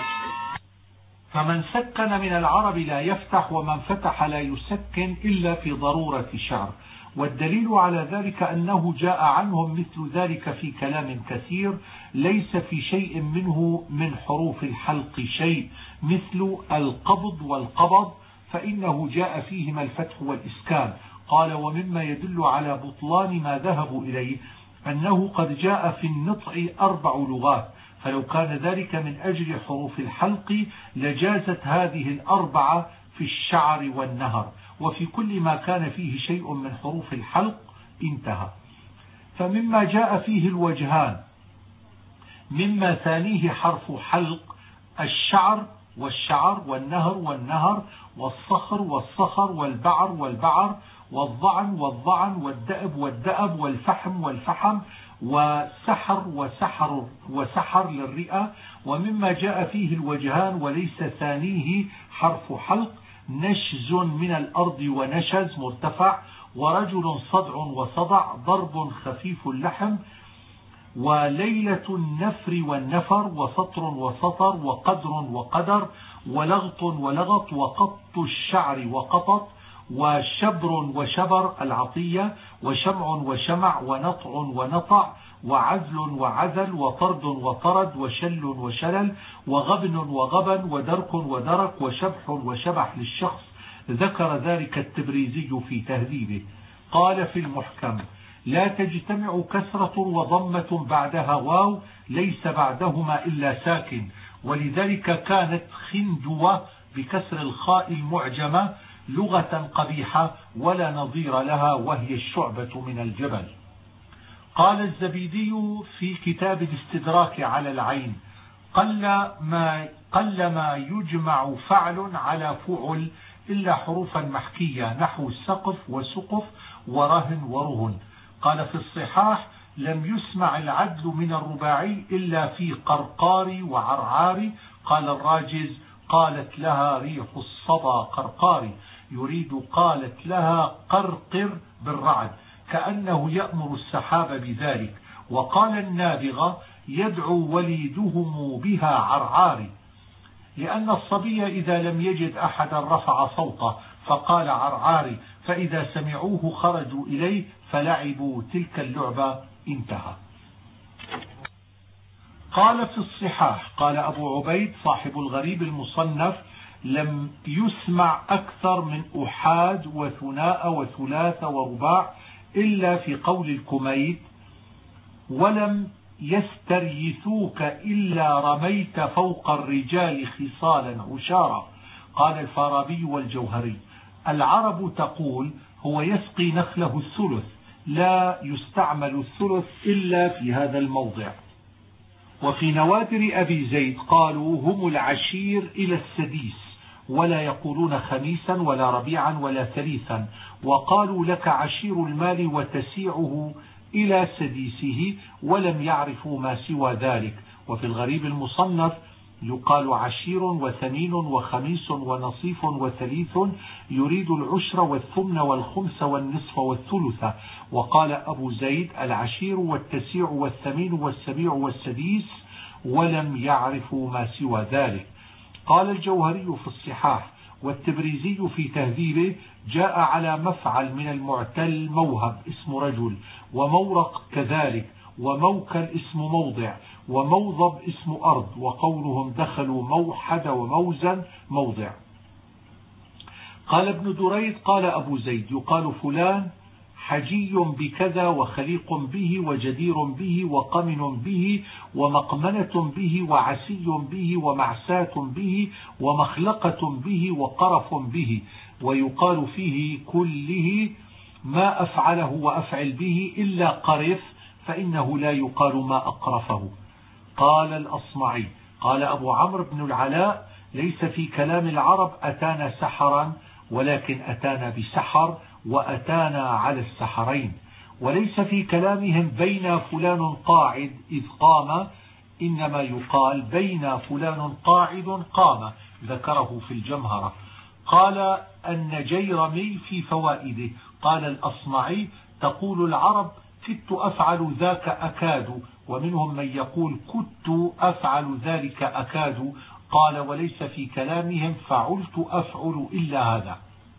فمن سكن من العرب لا يفتح ومن فتح لا يسكن إلا في ضرورة شعر. والدليل على ذلك أنه جاء عنهم مثل ذلك في كلام كثير ليس في شيء منه من حروف الحلق شيء، مثل القبض والقبض فإنه جاء فيهما الفتح والإسكان. قال ومما يدل على بطلان ما ذهبوا إليه أنه قد جاء في النطق أربع لغات، فلو كان ذلك من أجل حروف الحلق لجازت هذه الأربعة في الشعر والنهر، وفي كل ما كان فيه شيء من حروف الحلق انتهى. فمما جاء فيه الوجهان مما ثانيه حرف حلق الشعر والشعر والنهر والنهر والصخر والصخر والبعر والبعر والضعن والضعن والدأب والدأب والفحم والفحم وسحر وسحر وسحر للرئة. ومما جاء فيه الوجهان وليس ثانيه حرف حلق نشز من الأرض ونشز مرتفع، ورجل صدع وصدع ضرب خفيف اللحم، وليلة النفر والنفر، وسطر وسطر، وقدر وقدر، ولغط ولغط، وقط الشعر وقطط، وشبر وشبر العطية، وشمع وشمع، ونطع ونطع، وعزل وعزل، وطرد وطرد، وشل وشلل، وغبن وغبن، ودرك ودرك، وشبح وشبح للشخص. ذكر ذلك التبريزي في تهذيبه. قال في المحكم لا تجتمع كسرة وضمة بعدها واو ليس بعدهما إلا ساكن، ولذلك كانت خندوة بكسر الخاء المعجمة لغة قبيحة ولا نظير لها، وهي الشعبة من الجبل. قال الزبيدي في كتاب الاستدراك على العين قل ما, قل ما يجمع فعل على فعل إلا حروفا محكية نحو السقف وسقف ورهن ورهن. قال في الصحاح لم يسمع العدل من الرباعي إلا في قرقار وعرعار. قال الراجز قالت لها ريح الصبا قرقار، يريد قالت لها قرقر بالرعد كأنه يأمر السحاب بذلك. وقال النابغة يدعو وليدهم بها عرعار، لأن الصبي إذا لم يجد أحدا رفع صوته فقال عرعاري، فإذا سمعوه خرجوا إليه فلعبوا تلك اللعبة. انتهى. قال في الصحاح قال أبو عبيد صاحب الغريب المصنف: لم يسمع أكثر من أحاد وثناء وثلاث ورباع إلا في قول الكميت: ولم يستريثوك إلا رميت فوق الرجال خصالا عشارا. قال الفارابي والجوهري: العرب تقول هو يسقي نخله الثلث، لا يستعمل الثلث إلا في هذا الموضع. وفي نوادر أبي زيد قالوا هم العشير إلى السديس، ولا يقولون خميسا ولا ربيعا ولا ثليثا. وقالوا لك عشير المال وتسيعه إلى سديسه، ولم يعرفوا ما سوى ذلك. وفي الغريب المصنف يقال عشير وثمين وخميس ونصيف وثليث، يريد العشر والثمن والخمس والنصف والثلث. وقال أبو زيد: العشير والتسيع والثمين والسبيع والسديس، ولم يعرفوا ما سوى ذلك. قال الجوهري في الصحاح والتبريزي في تهذيبه: جاء على مفعل من المعتل موهب اسم رجل، ومورق كذلك، وموكل اسم موضع، وموضب اسم أرض. وقولهم دخلوا موحد وموزن موضع. قال ابن دريد قال أبو زيد: يقال فلان حجي بكذا وخليق به وجدير به وقمن به ومقمنة به وعسي به ومعساة به ومخلقة به وقرف به. ويقال فيه كله ما أفعله وأفعل به إلا قرف، فإنه لا يقال ما أقرفه. قال الأصمعي قال أبو عمرو بن العلاء: ليس في كلام العرب أتانا سحرا، ولكن أتانا بسحر، وأتانا على السحرين. وليس في كلامهم بين فلان قاعد إذ قام، إنما يقال بين فلان قاعد قام، ذكره في الجمهرة. قال النجيرمي في فوائده قال الأصمعي: تقول العرب كدت أفعل ذاك أكاد، ومنهم من يقول كدت أفعل ذلك أكاد. قال: وليس في كلامهم فعلت أفعل إلا هذا.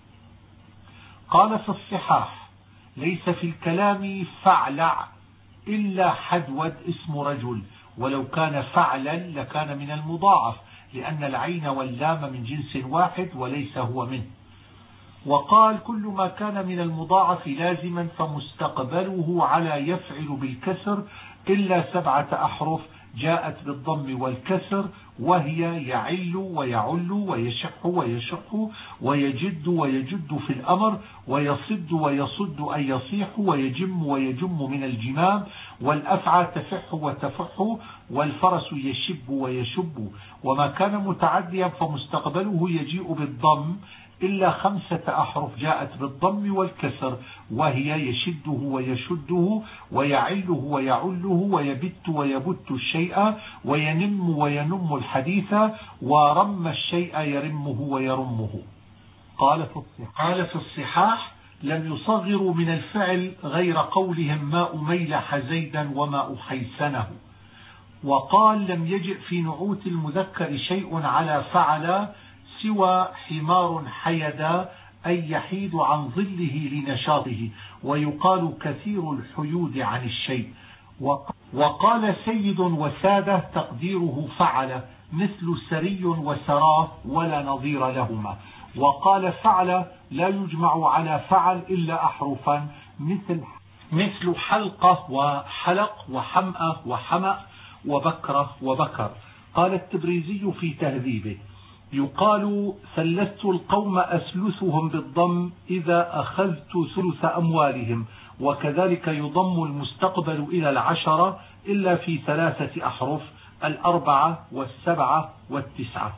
قال في الصحاح: ليس في الكلام فعلع إلا حدود اسم رجل، ولو كان فعلا لكان من المضاعف، لأن العين واللام من جنس واحد وليس هو منه. وقال: كل ما كان من المضاعف لازما فمستقبله على يفعل بالكسر إلا سبعة أحرف جاءت بالضم والكسر، وهي يعل ويعل ويشح ويشح ويجد ويجد في الأمر، ويصد ويصد أي يصيح، ويجم ويجم من الجمام، والأفعى تفح وتفح، والفرس يشب ويشب. وما كان متعديا فمستقبله يجيء بالضم إلا خمسة أحرف جاءت بالضم والكسر، وهي يشده ويشده ويعله ويعله ويبت ويبت الشيء وينم وينم الحديث ورم الشيء يرمه ويرمه. قال في الصحاح, قال في الصحاح: لم يصغروا من الفعل غير قولهم ما أميلح زيدا وما أحيسنه. وقال: لم يجئ في نعوت المذكر شيء على فعل سوى حمار حيدا، أي يحيد عن ظله لنشاطه، ويقال كثير الحيود عن الشيء. وقال سيد وسادة تقديره فعل، مثل سري وسراه ولا نظير لهما. وقال فعل لا يجمع على فعل إلا أحرفا، مثل مثل حلقة وحلق وحمأة وحمأ وبكرة وبكر. قال التبريزي في تهذيبه: يقال ثلثت القوم أسلثهم بالضم إذا أخذت ثلث أموالهم. وكذلك يضم المستقبل إلى العشرة إلا في ثلاثة أحرف: الأربعة والسبعة والتسعة.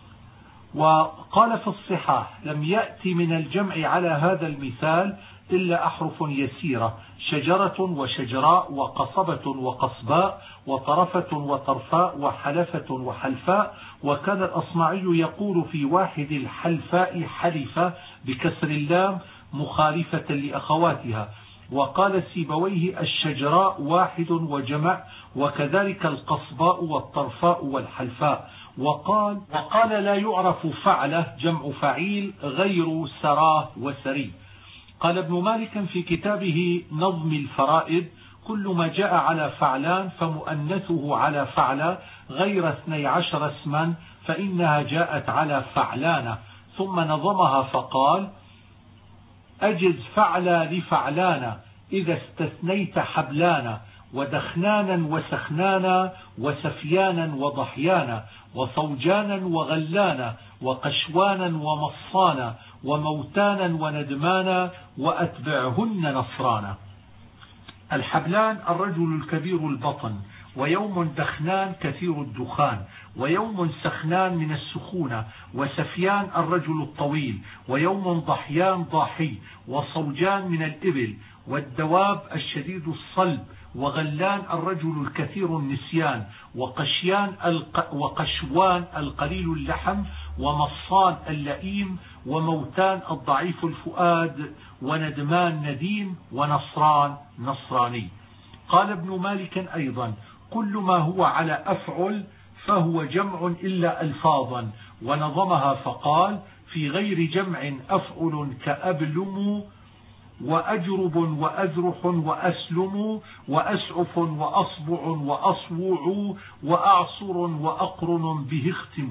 وقال في الصحاح: لم يأتي من الجمع على هذا المثال إلا أحرف يسيرة: شجرة وشجراء وقصبة وقصباء وطرفة وطرفاء وحلفة وحلفاء. وكان الأصمعي يقول في واحد الحلفاء حلفة بكسر اللام مخالفة لأخواتها. وقال سيبويه الشجراء واحد وجمع، وكذلك القصباء والطرفاء والحلفاء. وقال وقال لا يعرف فعله جمع فعيل غير سراه وسري. قال ابن مالك في كتابه نظم الفرائد: كل ما جاء على فعلان فمؤنثه على فعلى غير اثني عشر اسما فإنها جاءت على فعلانة. ثم نظمها فقال: أجز فعلى لفعلانا إذا استثنيت حبلانا، ودخنانا وسخنانا، وسفيانا وضحيانا، وصوجانا وغلانا، وقشوانا ومصانا، وموتانا وندمانا، وأتبعهن نصرانا. الحبلان الرجل الكبير البطن، ويوم دخنان كثير الدخان، ويوم سخنان من السخونة، وسفيان الرجل الطويل، ويوم ضحيان ضاحي، وصوجان من الإبل والدواب الشديد الصلب، وغلان الرجل الكثير النسيان، وقشيان الق... وقشوان القليل اللحم، ومصان اللئيم، وموتان الضعيف الفؤاد، وندمان نديم، ونصران نصراني. قال ابن مالك أيضا: كل ما هو على أفعل فهو جمع إلا ألفاظا. ونظمها فقال: في غير جمع أفعل كأبلم وأجرب وأذرح وأسلم وأسعف وأصبع وأصوع وأعصر وأقرن به اختم.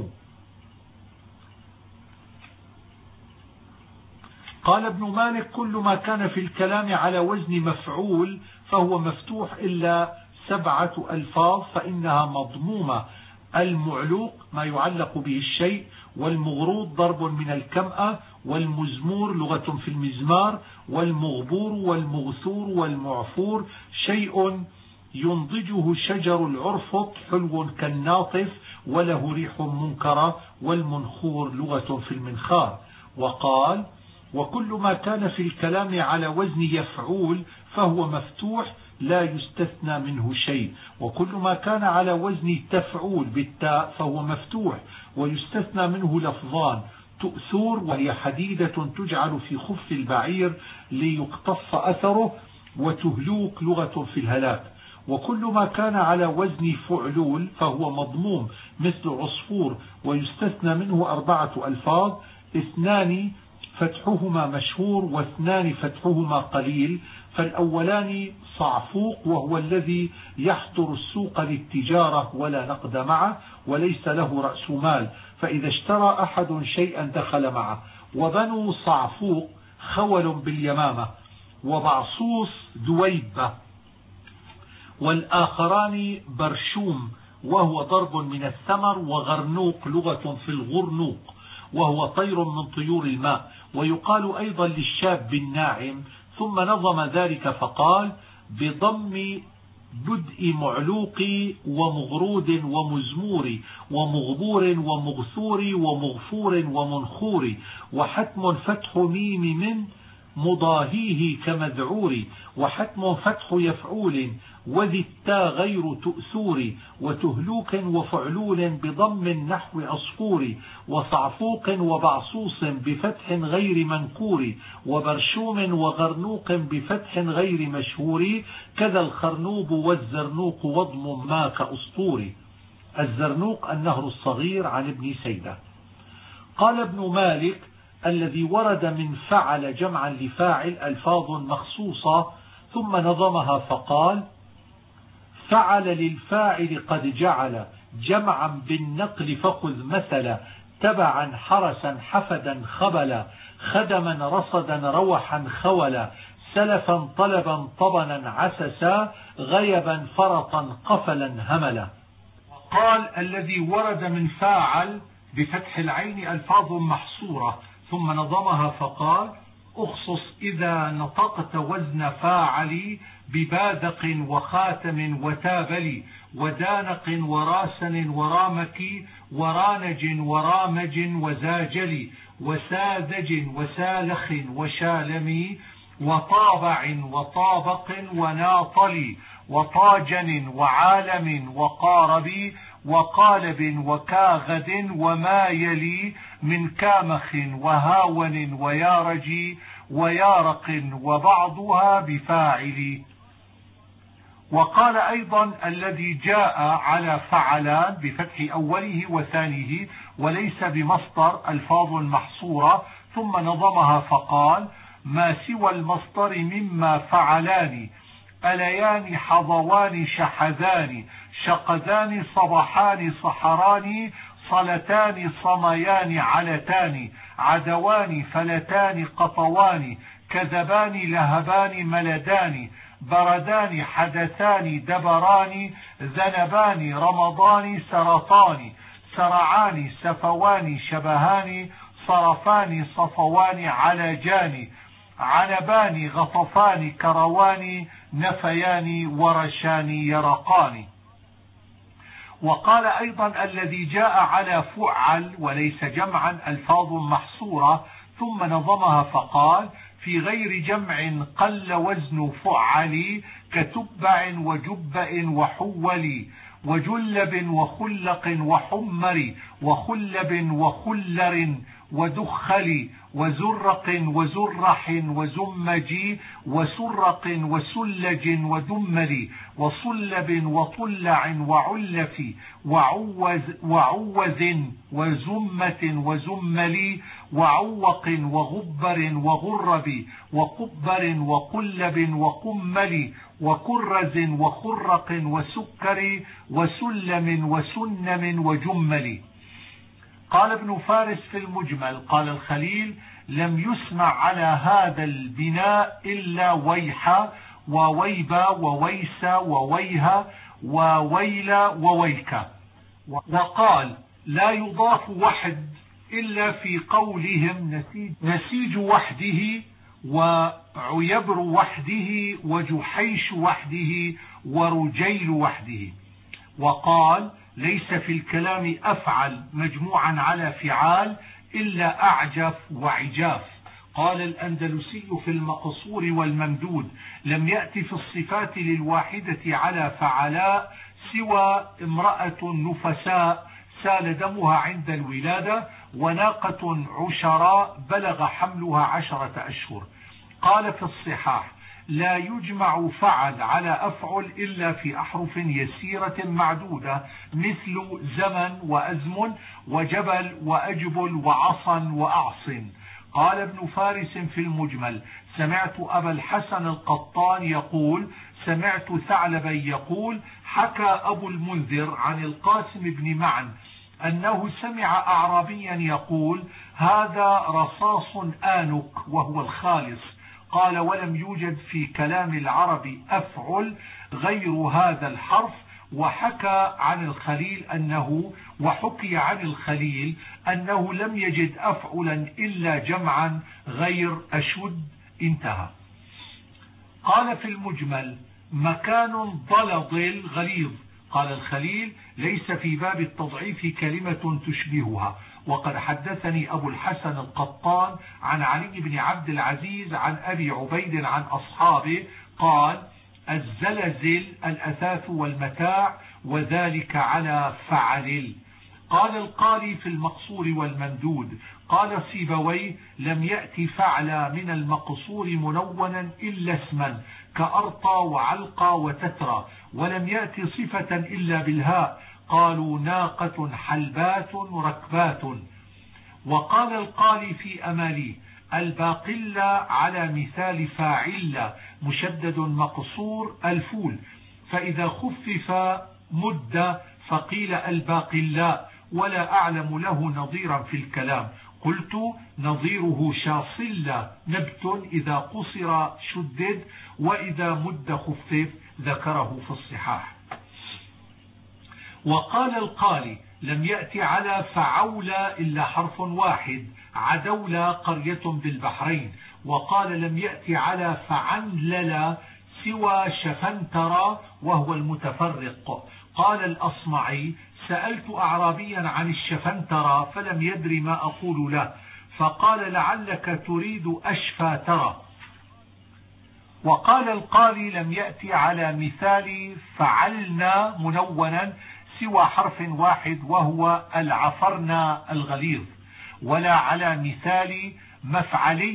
قال ابن مالك: كل ما كان في الكلام على وزن مفعول فهو مفتوح إلا سبعة ألفاظ فإنها مضمومة: المعلوق ما يعلق به الشيء، والمغروض ضرب من الكمأة، والمزمور لغة في المزمار، والمغبور والمغثور والمعفور شيء ينضجه شجر العرفط حلو كالناطف وله ريح منكرة، والمنخور لغة في المنخار. وقال: وكل ما كان في الكلام على وزن يفعول فهو مفتوح لا يستثنى منه شيء، وكل ما كان على وزن تفعول بالتاء فهو مفتوح ويستثنى منه لفظان: تؤثور وهي حديدة تجعل في خف البعير ليقتص أثره، وتهلوك لغة في الهلاك. وكل ما كان على وزن فعلول فهو مضموم مثل عصفور ويستثنى منه أربعة ألفاظ: اثنان فتحهما مشهور، واثنان فتحهما قليل. فالأولان صعفوق وهو الذي يحضر السوق للتجارة ولا نقد معه وليس له رأس مال، فإذا اشترى أحد شيئا دخل معه. وبنو صعفوق خول باليمامة، وبعصوص دويبة، والآخران برشوم وهو ضرب من الثمر، وغرنوق لغة في الغرنوق وهو طير من طيور الماء. ويقال أيضا للشاب الناعم. ثم نظم ذلك فقال: بضم بدء معلوق ومغرود ومزمور ومغبور ومغثور ومغفور ومنخور، وحتم فتح ميم من مضاهيه كمذعور، وحتم فتح يفعول وذي التا غير تؤثور، وتهلوك وفعلول بضم نحو عصفور، وصعفوق وبعصوص بفتح غير منكور، وبرشوم وغرنوق بفتح غير مشهور، كذا الخرنوب والزرنوق وضم ما كأسطور. الزرنوق النهر الصغير عن ابن سيدة. قال ابن مالك: الذي ورد من فعل جمعا لفاعل ألفاظ مخصوصة. ثم نظمها فقال: فعل للفاعل قد جعل جمعا بالنقل فخذ مثلا، تبعا حرسا حفدا خبلا، خدما رصدا روحا خولا، سلفا طلبا طبنا عسسا، غيبا فرطا قفلا هملا. قال: الذي ورد من فاعل بفتح العين ألفاظ محصورة. ثم نظمها فقال: اخصص إذا نطقت وزن فاعل ببادق وخاتم وتابل، ودانق وراسن ورامك ورانج ورامج وزاجل، وساذج وسالخ وشالم، وطابع وطابق وناطل، وطاجن وعالم وقارب، وقالب وكاغد وما يلي من كامخ وهاون ويارج، ويارق وبعضها بفاعل. وقال أيضا الذي جاء على فعلان بفتح أوله وثانيه وليس بمصدر ألفاظ محصورة، ثم نظمها فقال: ما سوى المصدر مما فعلان، أليان حظوان شحذان، شقذان صبحان صحران، صلتان صميان علتان، عدوان فلتان قطوان، كذبان لهبان ملدان، بردان حدثان دبران، ذنبان رمضان سرطان، سرعان سفوان شبهان، صرفان صفوان علجان، عنبان غطفان كروان، نفيان ورشان يرقان. وقال أيضا الذي جاء على فعل وليس جمعا ألفاظ محصورة، ثم نظمها فقال: في غير جمع قل وزن فعل، كتبع وجبأ وحول، وجلب وخلق وحمر، وخلب وخلر ودخل، وزرق وزرح وزمج، وسرق وسلج ودمل، وصلب وطلع وعلف، وعوز, وعوز وزمة وزمل، وعوق وغبر وغرب، وقبر وقلب وقمل، وكرز وخرق وسكر، وسلم وسنم وجمل. قال ابن فارس في المجمل: قال الخليل: لم يسمع على هذا البناء إلا ويحة وويبة وويسة وويها وويلة وويكة. وقال: لا يضاف وحد إلا في قولهم نسيج, نسيج وحده، وعيبر وحده، وجحيش وحده، ورجيل وحده. وقال: ليس في الكلام أفعل مجموعا على فعال إلا أعجف وعجاف. قال الأندلسي في المقصور والممدود: لم يأتي في الصفات للواحدة على فعلاء سوى امرأة نفساء سال دمها عند الولادة، وناقة عشراء بلغ حملها عشرة أشهر. قال في الصحاح: لا يجمع فعل على أفعل إلا في أحرف يسيرة معدودة، مثل زمن وأزمن وجبل وأجبل وعصا وأعص. قال ابن فارس في المجمل: سمعت أبا الحسن القطان يقول: سمعت ثعلبا يقول: حكى أبو المنذر عن القاسم بن معن أنه سمع أعرابيا يقول: هذا رصاص آنك، وهو الخالص. قال: ولم يوجد في كلام العرب أفعل غير هذا الحرف. وحكى عن الخليل أنه وحكي عن الخليل أنه لم يجد أفعلا إلا جمعا غير أشد. انتهى. قال في المجمل: مكان ضلضل غليظ. قال الخليل: ليس في باب التضعيف كلمة تشبهها. وقد حدثني أبو الحسن القطان عن علي بن عبد العزيز عن أبي عبيد عن أصحابه قال: الزلزل الأثاث والمتاع، وذلك على فعل. قال القاري في المقصور والممدود: قال سيبويه: لم يأتي فعل من المقصور منونا إلا اسما كأرطى وعلقى وتترى، ولم يأتي صفة إلا بالهاء. قالوا: ناقة حلبات ركبات. وقال القاري في أمالي: الباقلة على مثال فاعل مشدد مقصور الفول، فإذا خفف مد فقيل الباقلاء، ولا أعلم له نظيرا في الكلام. قلت: نظيره شاصلة نبت إذا قصر شدد، وإذا مد خفف. ذكره في الصحاح. وقال القاري: لم يأتي على فعولة إلا حرف واحد، عدولة قرية بالبحرين. وقال: لم يأتي على فعنلل سوى شفنترى وهو المتفرق. قال الأصمعي: سألت أعرابيا عن الشفنترى فلم يدر ما أقول له، فقال: لعلك تريد أشفى ترى. وقال القاري: لم يأتي على مثال فعلنا منونا سوى حرف واحد وهو العفرنا الغليظ، ولا على مثال مفعلي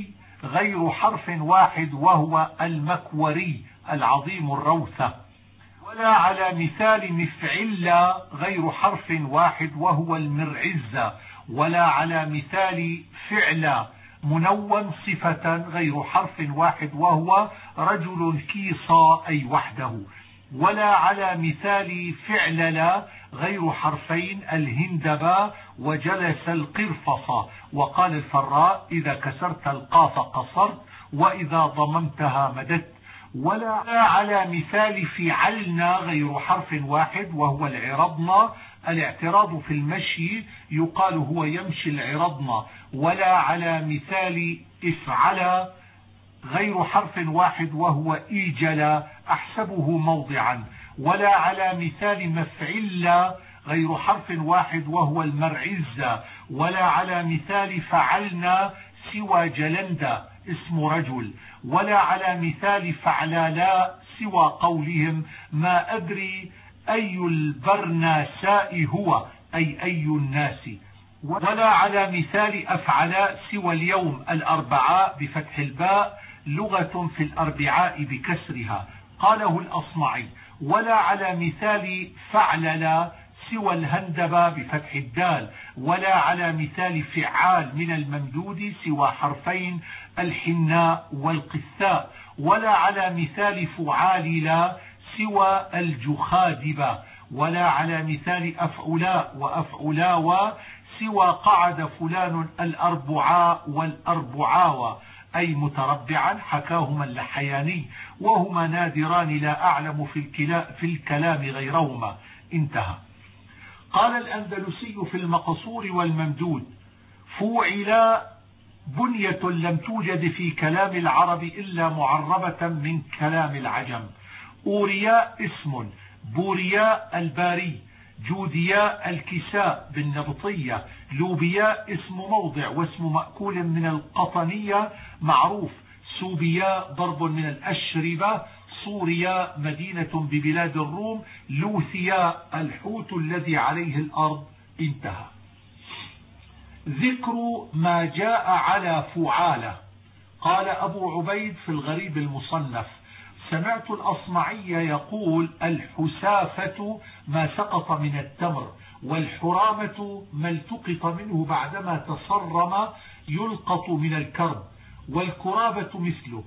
غير حرف واحد وهو المكوري العظيم الروثة. ولا على مثال مفعل غير حرف واحد وهو المرعز. ولا على مثال فعل منون صفة غير حرف واحد وهو رجل كيصا أي وحده. ولا على مثال فعل لا غير حرفين الهندبا وجلس القرفص. وقال الفراء إذا كسرت القاف قصرت وإذا ضممتها مددت. ولا على مثال فعلنا غير حرف واحد وهو العرضنا. الاعتراض في المشي يقال هو يمشي العرضنا. ولا على مثال افعل غير حرف واحد وهو إيجل أحسبه موضعا. ولا على مثال مفعل غير حرف واحد وهو المرعز. ولا على مثال فعلنا سوى جلند اسم رجل. ولا على مثال فعلالا سوى قولهم ما أدري أي البرناساء هو أي أي الناس. ولا على مثال أفعل سوى اليوم الأربعاء بفتح الباء لغة في الأربعاء بكسرها قاله الأصمعي. ولا على مثال فعللا سوى الهندبة بفتح الدال. ولا على مثال فعال من الممدود سوى حرفين الحناء والقثاء. ولا على مثال فعاللا سوى الجخادبة. ولا على مثال أفعلاء وأفعلاوا سوى قعد فلان الأربعاء والأربعاوى أي متربعا حكاهما اللحياني وهما نادران لا أعلم في الكلام غيرهما. انتهى. قال الأندلسي في المقصور والممدود فوعلا بنية لم توجد في كلام العرب إلا معربة من كلام العجم. أورياء اسم بورياء الباري. جودياء الكساء بالنبطية. لوبياء اسم موضع واسم مأكول من القطنية معروف. سوبياء ضرب من الأشربة. صورياء مدينة ببلاد الروم. لوثياء الحوت الذي عليه الأرض. انتهى. ذكر ما جاء على فعالة. قال أبو عبيد في الغريب المصنف سمعت الأصمعي يقول الحسافة ما سقط من التمر والحرامة ما التقط منه بعدما تصرم يلقط من الكرب والكرابة مثله.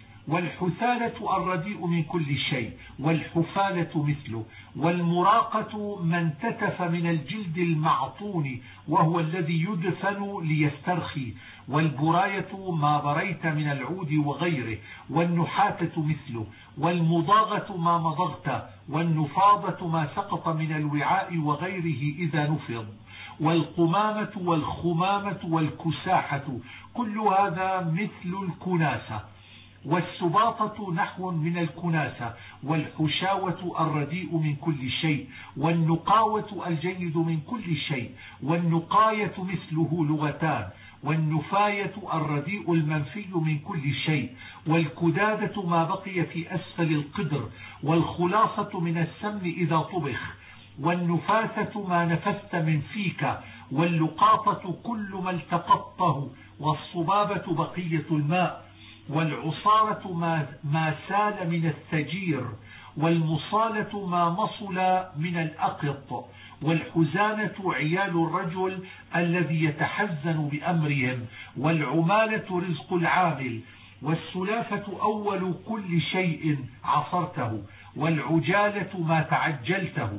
والحثالة الرديء من كل شيء والحفالة مثله. والمراقة ما انتتف من الجلد المعطون وهو الذي يدفن ليسترخي. والبراية ما بريت من العود وغيره. والنحاتة مثله. والمضاغة ما مضغت. والنفاضة ما سقط من الوعاء وغيره إذا نفض. والقمامة والخمامة والكساحة كل هذا مثل الكناسة. والسباطة نحو من الكناسة. والحشاوة الرديء من كل شيء. والنقاوة الجيد من كل شيء. والنقاية مثله لغتان. والنفاية الرديء المنفي من كل شيء. والكدادة ما بقي في أسفل القدر. والخلاصة من السمن إذا طبخ. والنفاثة ما نفست من فيك. واللقاطة كل ما التقطته. والصبابة بقية الماء. والعصارة ما, ما سال من الثجير. والمصالة ما مصل من الأقط. والحزانة عيال الرجل الذي يتحزن بأمرهم. والعمالة رزق العامل. والسلافة أول كل شيء عصرته. والعجالة ما تعجلته.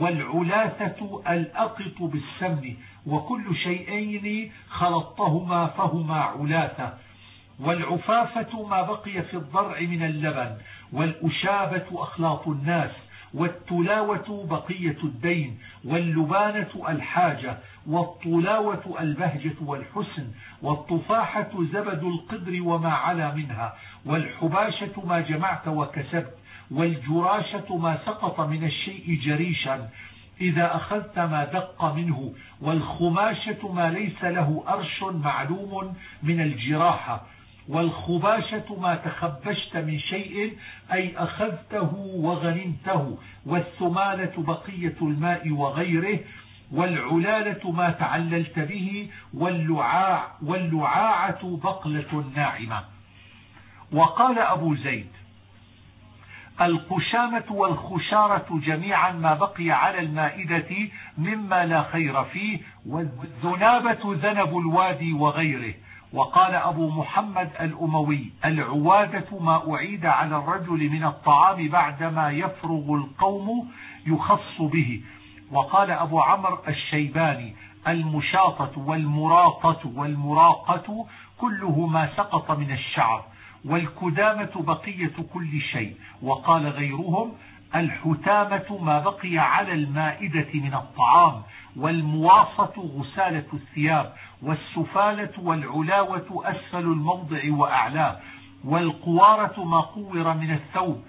والعلاثة الأقط بالسمن وكل شيئين خلطتهما فهما علاثة. والعفافة ما بقي في الضرع من اللبن. والأشابة أخلاط الناس. والتلاوة بقية الدين. واللبانة الحاجة. والطلاوة البهجة والحسن. والطفاحة زبد القدر وما علا منها. والحباشة ما جمعت وكسبت. والجراشة ما سقط من الشيء جريشا إذا أخذت ما دق منه. والخماشة ما ليس له أرش معلوم من الجراحة. والخباشة ما تخبشت من شيء أي أخذته وغنمته. والثمالة بقية الماء وغيره. والعلالة ما تعللت به، واللعاع واللعاعة بقلة ناعمة. وقال أبو زيد: القشامة والخشارة جميعا ما بقي على المائدة مما لا خير فيه، والذنابة ذنب الوادي وغيره. وقال أبو محمد الأموي: العوادة ما أعيد على الرجل من الطعام بعدما يفرغ القوم يخص به. وقال أبو عمرو الشيباني: المشاطة والمراطة والمراقة كله ما سقط من الشعر، والكدامة بقية كل شيء. وقال غيرهم: الحتامة ما بقي على المائدة من الطعام، والمواصة غسالة الثياب، والسفالة والعلاوة أسفل الموضع وأعلاه، والقوارة ما قور من الثوب،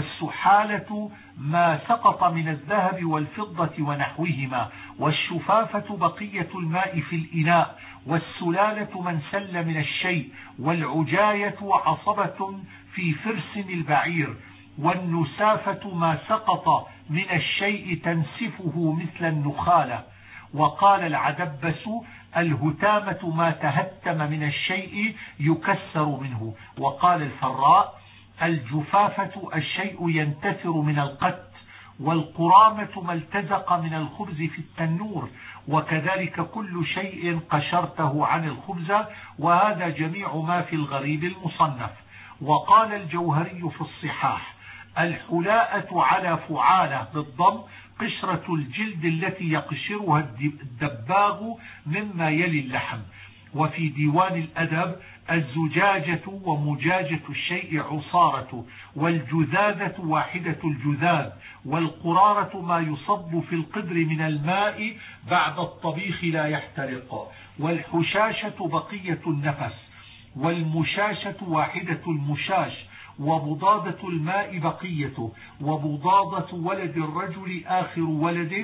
والسحالة ما سقط من الذهب والفضة ونحوهما، والشفافة بقية الماء في الإناء، والسلالة من سل من الشيء، والعجاية عصبة في فرس البعير، والنسافة ما سقط من الشيء تنسفه مثل النخالة. وقال العدبس: الهتامة ما تهتم من الشيء يكسر منه. وقال الفراء: الجفافة الشيء ينتثر من القت، والقرامة ما التزق من الخبز في التنور، وكذلك كل شيء قشرته عن الخبز. وهذا جميع ما في الغريب المصنف. وقال الجوهري في الصحاح: الحلاءة على فعالة بالضم قشرة الجلد التي يقشرها الدباغ مما يلي اللحم. وفي ديوان الأدب: الزجاجة ومجاجة الشيء عصارة، والجذاذة واحدة الجذاذ، والقرارة ما يصب في القدر من الماء بعد الطبيخ لا يحترق، والحشاشة بقية النفس، والمشاشة واحدة المشاش، وبضادة الماء بقيته، وبضادة ولد الرجل آخر ولده،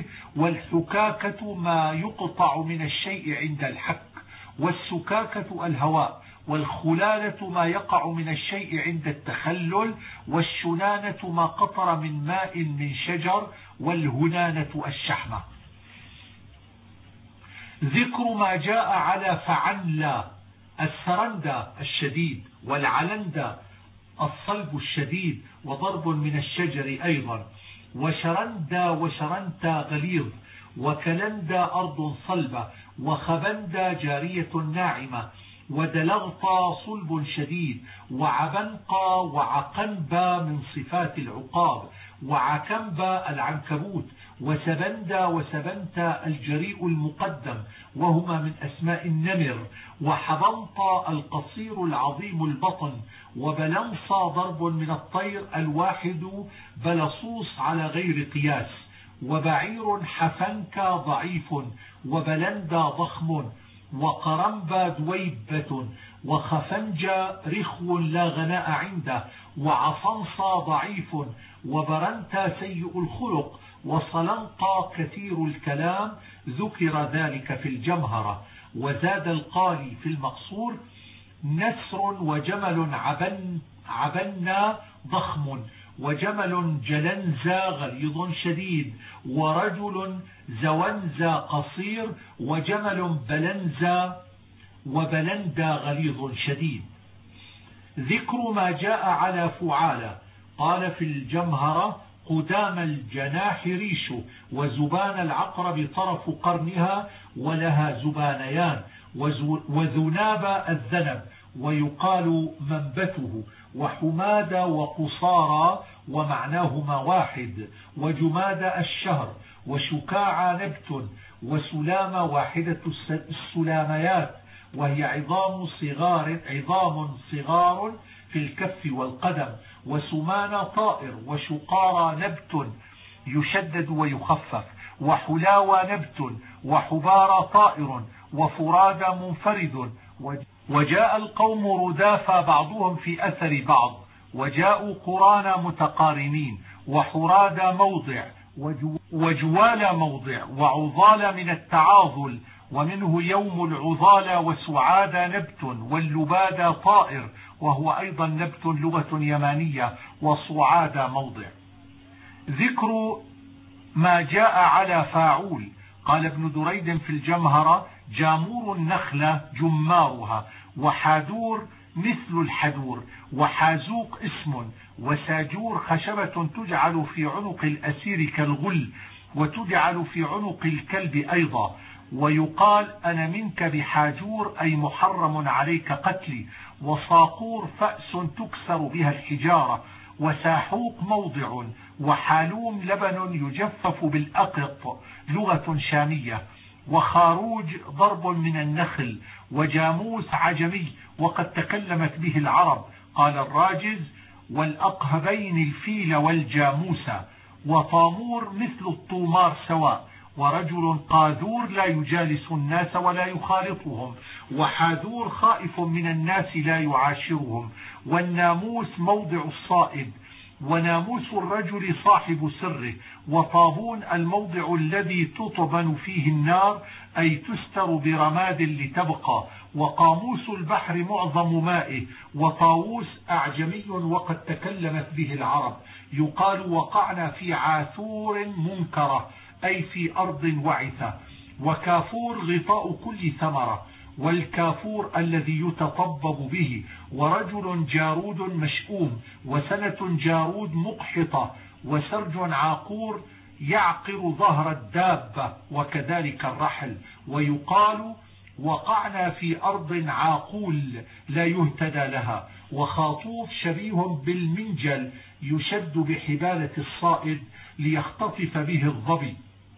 والحكاكة ما يقطع من الشيء عند الحك، والسكاكة الهواء، والخلالة ما يقع من الشيء عند التخلل، والشنانة ما قطر من ماء من شجر، والهنانة الشحمة. ذكر ما جاء على فعنلا: السرندة الشديد، والعلندة الصلب الشديد، وضرب من الشجر أيضا، وشرندا وشرنتا غليظ، وكلندا أرض صلبة، وخبندا جارية ناعمة، ودلغطا صلب شديد، وعبنقا وعقنبا من صفات العقاب، وعكنبا العنكبوت، وسبندا وسبنتا الجريء المقدم وهما من أسماء النمر، وحبنطا القصير العظيم البطن، وبلنصا ضرب من الطير الواحد بلصوص على غير قياس، وبعير حفنكا ضعيف، وبلندا ضخم، وقرنبا دويبة، وخفنجا رخو لا غناء عنده، وعصنصا ضعيف، وبرنتا سيء الخلق، وصلنقا كثير الكلام. ذكر ذلك في الجمهرة. وزاد القالي في المقصور: نسر وجمل عبن عبنا ضخم، وجمل جلنزا غليظ شديد، ورجل زونزا قصير، وجمل بلنزا وبلندا غليظ شديد. ذكر ما جاء على فعالة: قال في الجمهرة: قدام الجناح ريش، وزبان العقرب طرف قرنها، ولها زبانيان، وذناب الذنب، ويقال منبته، وحماد وقصارى ومعناهما واحد، وجماد الشهر، وشكاع نبت، وسلام واحدة السلاميات، وهي عظام صغار عظام صغار في الكف والقدم، وسمان طائر، وشقارى نبت يشدد ويخفف، وحلاوى نبت، وحبارى طائر، وفرادى منفرد. وجاء القوم ردافا بعضهم في أثر بعض، وجاءوا قرانا متقارنين، وحرادى موضع، وجوال موضع، وعضال من التعاضل، ومنه يوم العضال، وسعادى نبت، واللبادى طائر وهو أيضا نبت لغة يمانية، وصعادى موضع. ذكر ما جاء على فاعول: قال ابن دريد في الجمهرة: جامور النخلة جمارها، وحادور مثل الحدور، وحازوق اسم، وساجور خشبة تجعل في عنق الأسير كالغل، وتجعل في عنق الكلب أيضا. ويقال: أنا منك بحاجور، أي محرم عليك قتلي. وصاقور فأس تكسر بها الحجارة. وساحوق موضع. وحالوم لبن يجفف بالأقط، لغة شامية. وخاروج ضرب من النخل. وجاموس عجمي، وقد تكلمت به العرب. قال الراجز: والأقهبين الفيل والجاموس. وطامور مثل الطومار سواء. ورجل قاذور لا يجالس الناس ولا يخالطهم. وحاذور خائف من الناس لا يعاشرهم. والناموس موضع الصائد. وناموس الرجل صاحب سره. وطابون الموضع الذي تطبن فيه النار، أي تستر برماد لتبقى. وقاموس البحر معظم مائه. وطاووس أعجمي، وقد تكلمت به العرب. يقال: وقعنا في عاثور منكرة، أي في أرض وعثة. وكافور غطاء كل ثمرة. والكافور الذي يتطبب به. ورجل جارود مشؤوم. وسنة جارود مقحطة. وسرج عاقور يعقر ظهر الدابة، وكذلك الرحل. ويقال: وقعنا في أرض عاقول لا يهتدى لها. وخاطوف شبيه بالمنجل يشد بحبالة الصائد ليختطف به الظبي.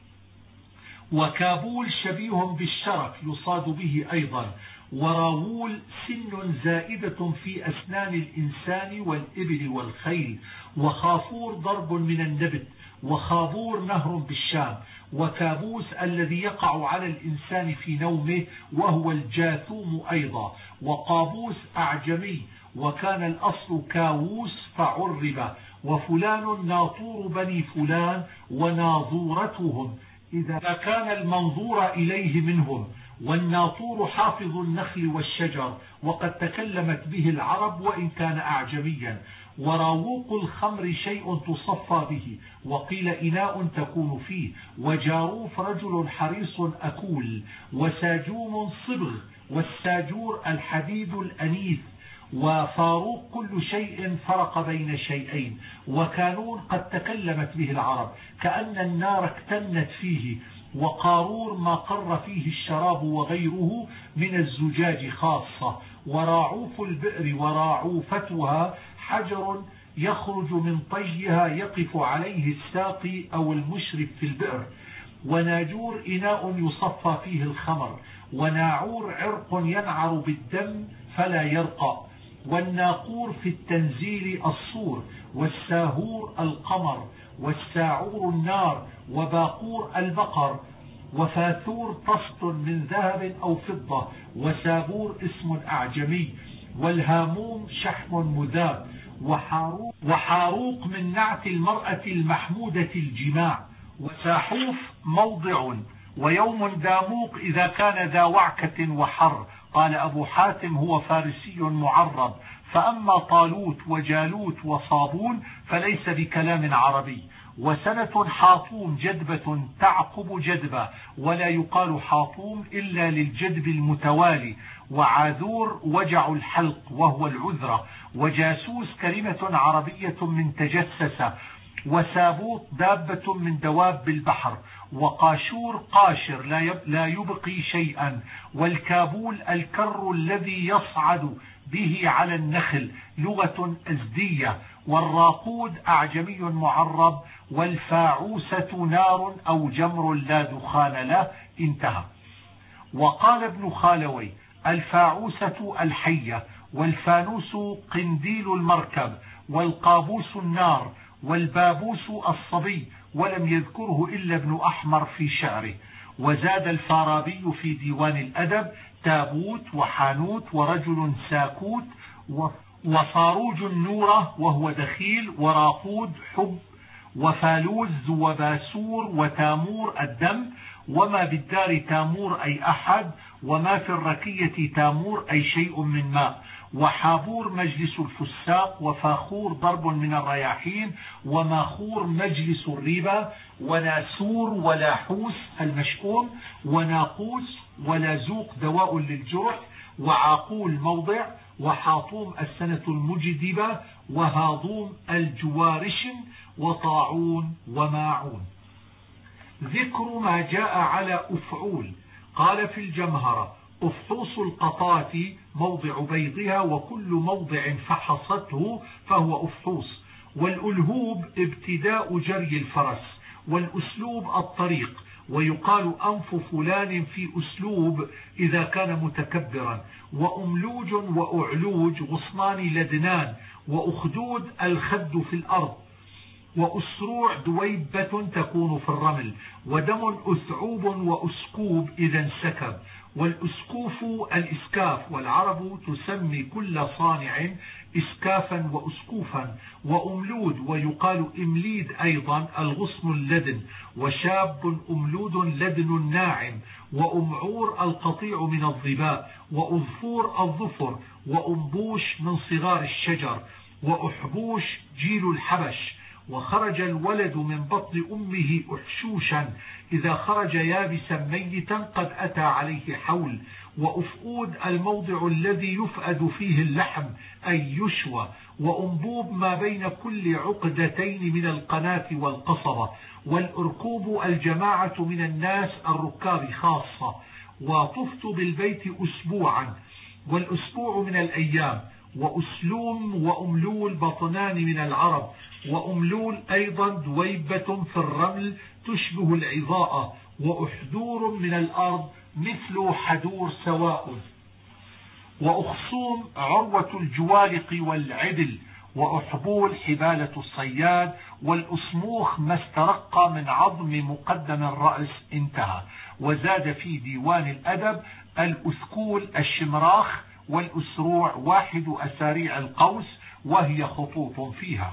وكابول شبيه بالشرف يصاد به أيضا. وراوول سن زائدة في أسنان الإنسان والإبل والخيل. وخافور ضرب من النبت. وخابور نهر بالشام. وكابوس الذي يقع على الإنسان في نومه، وهو الجاثوم أيضا. وقابوس أعجمي، وكان الأصل كاووس فعرب. وفلان ناطور بني فلان وناظورتهم، إذا كان المنظور إليه منهم. والناطور حافظ النخل والشجر، وقد تكلمت به العرب وإن كان أعجميا. وراوق الخمر شيء تصفى به، وقيل إناء تكون فيه. وجاروف رجل حريص أكول. وساجوم صبغ. والساجور الحديد الأنيث. وفاروق كل شيء فرق بين شيئين. وكانون قد تكلمت به العرب، كأن النار اكتنت فيه. وقارور ما قر فيه الشراب وغيره من الزجاج خاصة. وراعوف البئر وراعوفتها حجر يخرج من طيها يقف عليه الساقي أو المشرف في البئر. وناجور إناء يصفى فيه الخمر. وناعور عرق ينعر بالدم فلا يرقى. والناقور في التنزيل الصور. والساهور القمر. والساعور النار. وباقور البقر. وفاثور طست من ذهب أو فضة. وسابور اسم أعجمي. والهاموم شحم مذاب. وحاروق, وحاروق من نعت المرأة المحمودة الجماع. وساحوف موضع. ويوم داموق إذا كان ذا وعكة وحر. قال أبو حاتم: هو فارسي معرب. فأما طالوت وجالوت وصابون فليس بكلام عربي. وسنة حاطوم جدبة تعقب جدبة، ولا يقال حاطوم إلا للجدب المتوالي. وعاذور وجع الحلق وهو العذرة. وجاسوس كلمة عربية من تجسس. وسابوط دابة من دواب البحر. وقاشور قاشر لا يبقي شيئا. والكابول الكر الذي يصعد به على النخل، لغة أزدية. والراقود أعجمي معرب. والفاعوسة نار أو جمر لا دخان له. انتهى. وقال ابن خالوي: الفاعوسة الحية. والفانوس قنديل المركب. والقابوس النار. والبابوس الصبي، ولم يذكره إلا ابن أحمر في شعره. وزاد الفارابي في ديوان الأدب: تابوت وحانوت ورجل ساكوت وصاروج النورة وهو دخيل وراقود حب وفالوز وباسور وتامور الدم. وما بالدار تامور أي أحد. وما في الركية تامور أي شيء من ماء. وحابور مجلس الفساق، وفاخور ضرب من الرياحين، وماخور مجلس الربا، وناسور ولاحوس المشؤوم، وناقوس ولازوق دواء للجرح، وعاقول موضع، وحاطوم السنة المجدبة، وهاضوم الجوارش، وطاعون وماعون. ذكر ما جاء على أفعول. قال في الجمهرة: أفحوص القطات موضع بيضها، وكل موضع فحصته فهو أفحوص. والألهوب ابتداء جري الفرس، والأسلوب الطريق. ويقال أنف فلان في أسلوب إذا كان متكبرا. وأملوج وأعلوج غصنان لدنان، وأخدود الخد في الأرض. وأسروع دويبة تكون في الرمل. ودم أثعوب وأسكوب إذا انسكب. والأسكوف الإسكاف، والعرب تسمي كل صانع إسكافا وأسكوفا. وأملود، ويقال إمليد أيضا الغصن اللدن. وشاب أملود لدن ناعم. وأمعور القطيع من الظباء. وأظفور الظفر. وأنبوش من صغار الشجر. وأحبوش جيل الحبش. وخرج الولد من بطن أمه أحشوشا إذا خرج يابسا ميتا قد أتى عليه حول. وأفؤود الموضع الذي يفأد فيه اللحم أي يشوى. وأنبوب ما بين كل عقدتين من القناة والقصبة. والأركوب الجماعة من الناس الركاب خاصة. وطفت بالبيت أسبوعا، والأسبوع من الأيام. وأسلوم وأملول بطنان من العرب. وأملول أيضا دويبة في الرمل تشبه العظاء. وأحدور من الأرض مثل حدور سواء. وأخصوم عروة الجوالق والعدل. وأحبول حبالة الصياد. والأسموخ ما استرق من عظم مقدم الرأس انتهى. وزاد في ديوان الأدب: الأثكول الشمراخ، والأسروع واحد أساريع القوس، وهي خطوط فيها.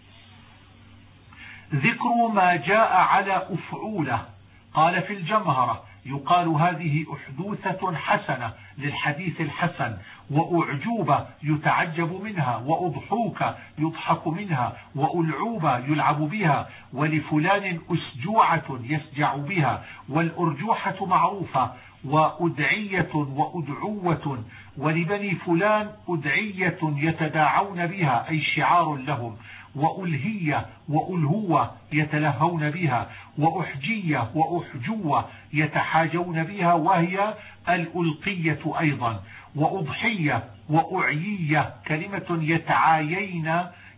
ذكر ما جاء على أفعولة. قال في الجمهرة: يقال هذه أحدوثة حسنة للحديث الحسن. وأعجوبة يتعجب منها. وأضحوكة يضحك منها. وألعوبة يلعب بها. ولفلان أسجوعة يسجع بها. والأرجوحة معروفة. وأدعية وأدعوة. ولبني فلان أدعية يتداعون بها أي شعار لهم. وألهية وألهوة يتلهون بها. وأحجية وأحجوة يتحاجون بها، وهي الألقية أيضا. وأضحية وأعيية كلمة يتعايين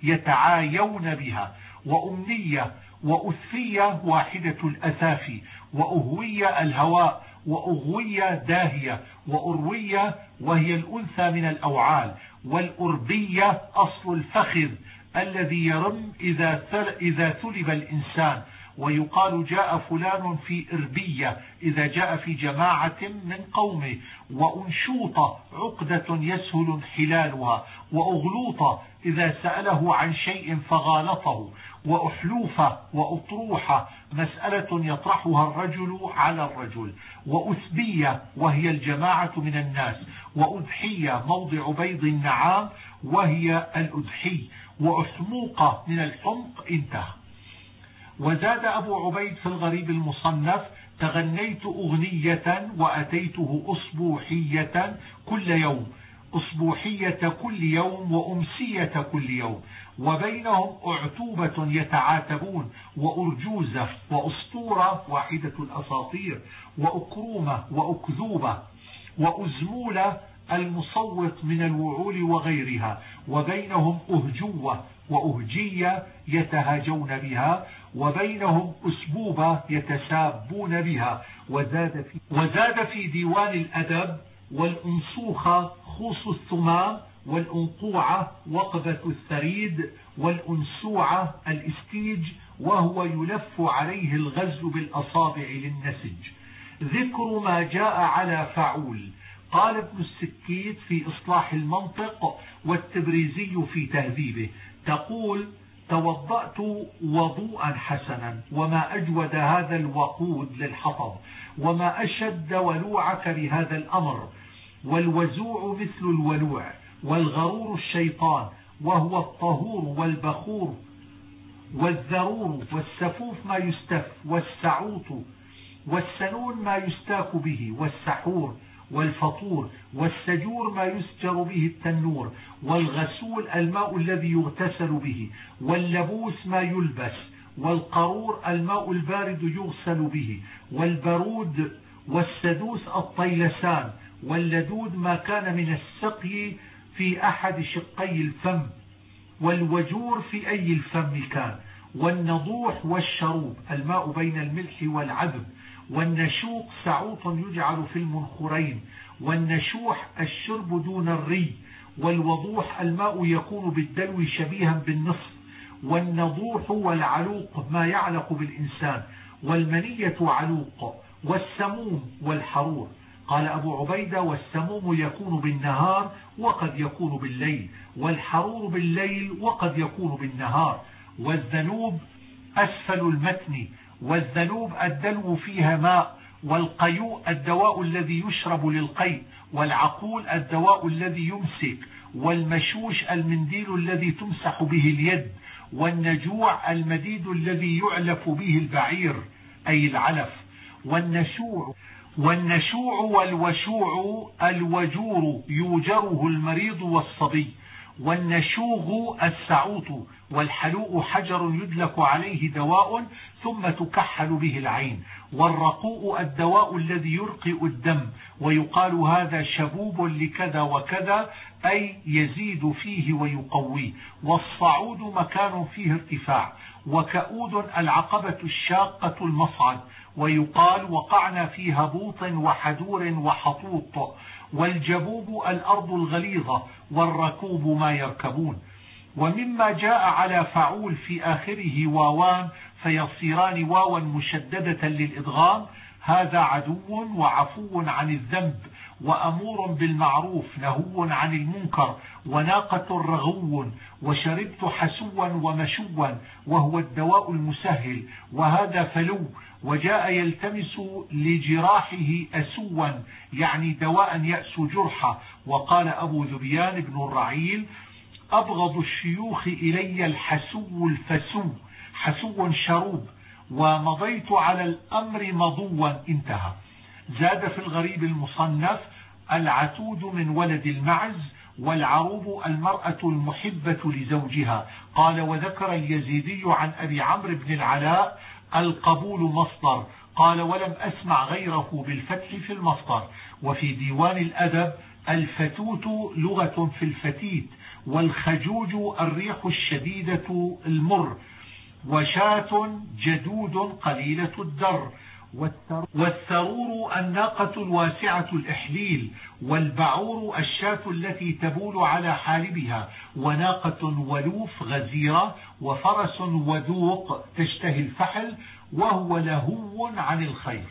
يتعايون بها. وأمنية وأثفية واحدة الأثافي. وأهوية الهواء. وأغوية داهية. وأروية وهي الأنثى من الأوعال. والأربية أصل الفخذ الذي يرم إذا إذا ثلب الإنسان. ويقال جاء فلان في إربية إذا جاء في جماعة من قومه. وأنشوطة عقدة يسهل انحلالها. وأغلوطة إذا سأله عن شيء فغالطه. وأحلوفة وأطروحة مسألة يطرحها الرجل على الرجل. وأثبية وهي الجماعة من الناس. وأضحية موضع بيض النعام، وهي الأضحي. وأحموقة من الحمق انتهى. وزاد أبو عبيد في الغريب المصنف: تغنيت أغنية وأتيته أصبوحية كل يوم. أصبوحية كل يوم وأمسية كل يوم. وبينهم أعتوبة يتعاتبون. وأرجوزة وأسطورة واحدة الأساطير. وأكرومة وأكذوبة. وأزمولة المصوت من الوعول وغيرها. وبينهم أهجوة وأهجية يتهاجون بها. وبينهم أسبوبة يتسابون بها. وزاد في, وزاد في ديوان الأدب: والأنصوخة خوص الثمام. والأنقوعة وقبة الثريد. والأنسوعة الاستيج، وهو يلف عليه الغزل بالأصابع للنسج. ذكر ما جاء على فعول. قال ابن السكيت في إصلاح المنطق، والتبريزي في تهذيبه: تقول: توضأت وضوءا حسنا، وما أجود هذا الوقود للحطب، وما أشد ولوعك بهذا الأمر. والوزوع مثل الولوع، والغرور الشيطان وهو الطهور والبخور والذرور، والسفوف ما يستف، والسعوط، والسنون ما يستاك به، والسحور والفطور، والسجور ما يسجر به التنور، والغسول الماء الذي يغتسل به، واللبوس ما يلبس، والقرور الماء البارد يغسل به، والبرود، والسدوس الطيلسان، واللدود ما كان من السقي في أحد شقي الفم، والوجور في أي الفم كان، والنضوح والشروب الماء بين الملح والعذب، والنشوق سعوط يجعل في المنخرين، والنشوح الشرب دون الري، والوضوح الماء يكون بالدلو شبيها بالنصف، والنضوح والعلوق ما يعلق بالإنسان، والمنية علوق، والسموم والحرور. قال أبو عبيدة: والسموم يكون بالنهار وقد يكون بالليل، والحرور بالليل وقد يكون بالنهار. والذنوب أسفل المتن، والذنوب الدلو فيها ماء، والقيوء الدواء الذي يشرب للقيء، والعقول الدواء الذي يمسك، والمشوش المنديل الذي تمسح به اليد، والنجوع المديد الذي يعلف به البعير أي العلف، والنشوع والنشوع والوشوع الوجور يوجره المريض والصبي، والنشوغ السعوط، والحلوء حجر يدلك عليه دواء ثم تكحل به العين، والرقوء الدواء الذي يرقئ الدم ويقال هذا شبوب لكذا وكذا أي يزيد فيه ويقويه، والصعود مكان فيه ارتفاع، وكؤود العقبة الشاقة المصعد ويقال وقعنا في هبوط وحدور وحطوط، والجبوب الأرض الغليظة، والركوب ما يركبون. ومما جاء على فعول في آخره واوان فيصيران واوا مشددة للإدغام، هذا عدو وعفو عن الذنب، وأمور بالمعروف نهو عن المنكر، وناقة رغو، وشربت حسوا ومشوا وهو الدواء المسهل، وهذا فلو، وجاء يلتمس لجراحه أسوا يعني دواء يأس جرحه. وقال أبو ذبيان بن الرعيل: أبغض الشيوخ إلي الحسو الفسو، حسو شروب، ومضيت على الأمر مضوا. انتهى. زاد في الغريب المصنف: العتود من ولد المعز، والعروب المرأة المحبة لزوجها. قال: وذكر اليزيدي عن أبي عمرو بن العلاء: القبول مصدر. قال: ولم أسمع غيره بالفتح في المصدر. وفي ديوان الأدب: الفتوت لغة في الفتيت، والخجوج الريح الشديدة المر، وشاة جدود قليلة الدر، والثرور الناقة الواسعة الإحليل، والبعور الشاة التي تبول على حالبها، وناقة ولوف غزيرة، وفرس وذوق تشتهي الفحل، وهو لهو عن الخير.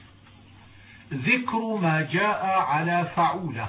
ذكر ما جاء على فعولة.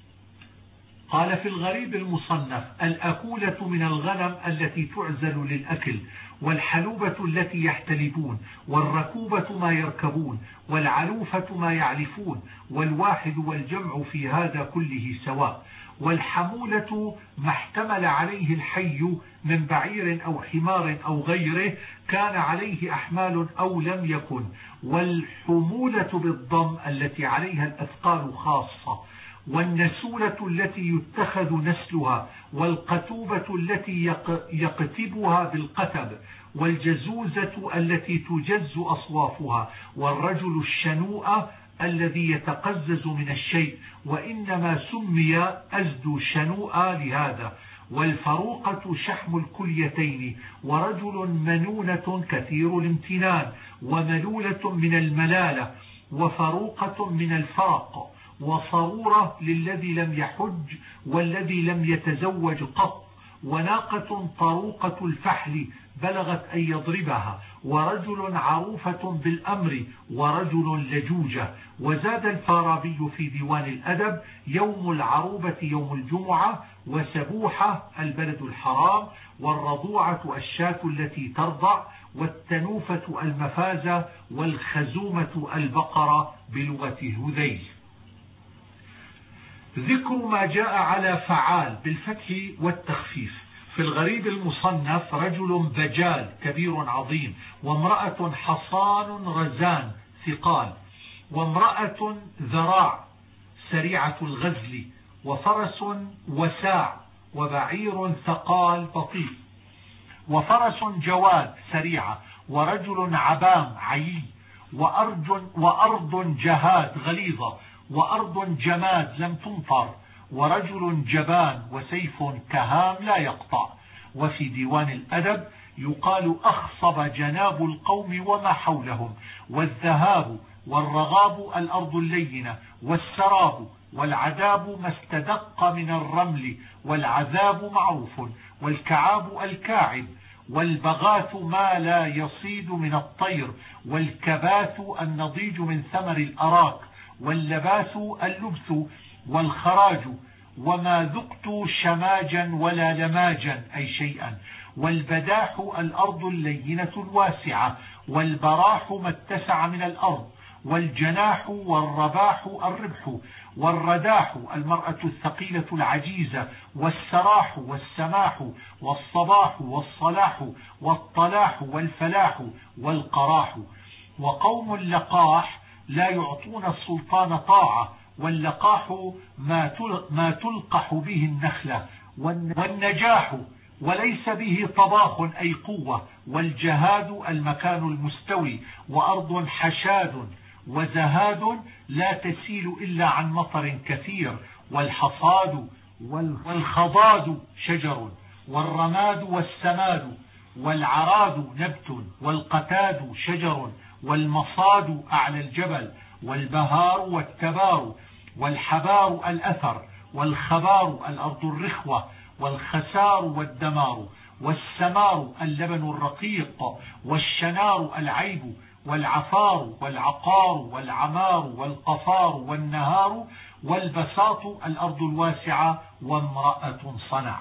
قال في الغريب المصنف: الأكولة من الغنم التي تعزل للأكل، والحلوبة التي يحتلبون، والركوبة ما يركبون، والعلوفة ما يعلفون، والواحد والجمع في هذا كله سواء. والحمولة ما احتمل عليه الحي من بعير أو حمار أو غيره كان عليه أحمال أو لم يكن. والحمولة بالضم التي عليها الأثقال خاصة. والنسولة التي يتخذ نسلها، والقتوبة التي يقتبها بالقتب، والجزوزة التي تجز أصوافها، والرجل الشنوء الذي يتقزز من الشيء، وإنما سمي أزد شنوء لهذا. والفروقة شحم الكليتين، ورجل منونة كثير الامتنان، وملولة من الملالة، وفروقة من الفرق، وصرورة للذي لم يحج والذي لم يتزوج قط، وناقة طروقة الفحل بلغت أن يضربها، ورجل عروفة بالأمر، ورجل لجوجة. وزاد الفارابي في ديوان الأدب: يوم العروبة يوم الجمعة، وسبوحة البلد الحرام، والرضوعة الشاة التي ترضع، والتنوفة المفازة، والخزومة البقرة بلغة هذيل. ذكر ما جاء على فعال بالفتح والتخفيف. في الغريب المصنف رجل بجال كبير عظيم، وامرأة حصان رزان ثقال، وامرأة ذراع سريعة الغزل، وفرس وساع، وبعير ثقال بطيء، وفرس جواد سريعة، ورجل عبام عيي، وأرض, وأرض جهاد غليظة، وأرض جماد لم تمطر، ورجل جبان وسيف كهام لا يقطع. وفي ديوان الأدب يقال أخصب جناب القوم وما حولهم، والذهاب والرغاب الأرض اللينة، والسراب والعذاب ما استدق من الرمل، والعذاب معروف، والكعاب الكاعب، والبغاث ما لا يصيد من الطير، والكباث النضيج من ثمر الأراك، واللباس اللبس، والخراج وما ذقت شماجا ولا لماجا أي شيئا، والبداح الأرض اللينة الواسعة، والبراح ما اتسع من الأرض، والجناح والرباح الربح، والرداح المرأة الثقيلة العجيزة، والسراح والسماح، والصباح والصلاح، والطلاح والفلاح، والقراح. وقوم اللقاح لا يعطون السلطان طاعة، واللقاح ما تلقح به النخلة، والنجاح وليس به طباخ أي قوة، والجهاد المكان المستوي، وأرض حشاد، وزهاد لا تسيل إلا عن مطر كثير، والحصاد والخضاد شجر، والرماد والسماد، والعراد نبت، والقتاد شجر، والمصاد أعلى الجبل، والبهار والتبار، والحبار الأثر، والخبار الأرض الرخوة، والخسار والدمار، والسمار اللبن الرقيق، والشنار العيب، والعفار والعقار والعمار والقفار والنهار، والبساط الأرض الواسعة، وامرأة صنع.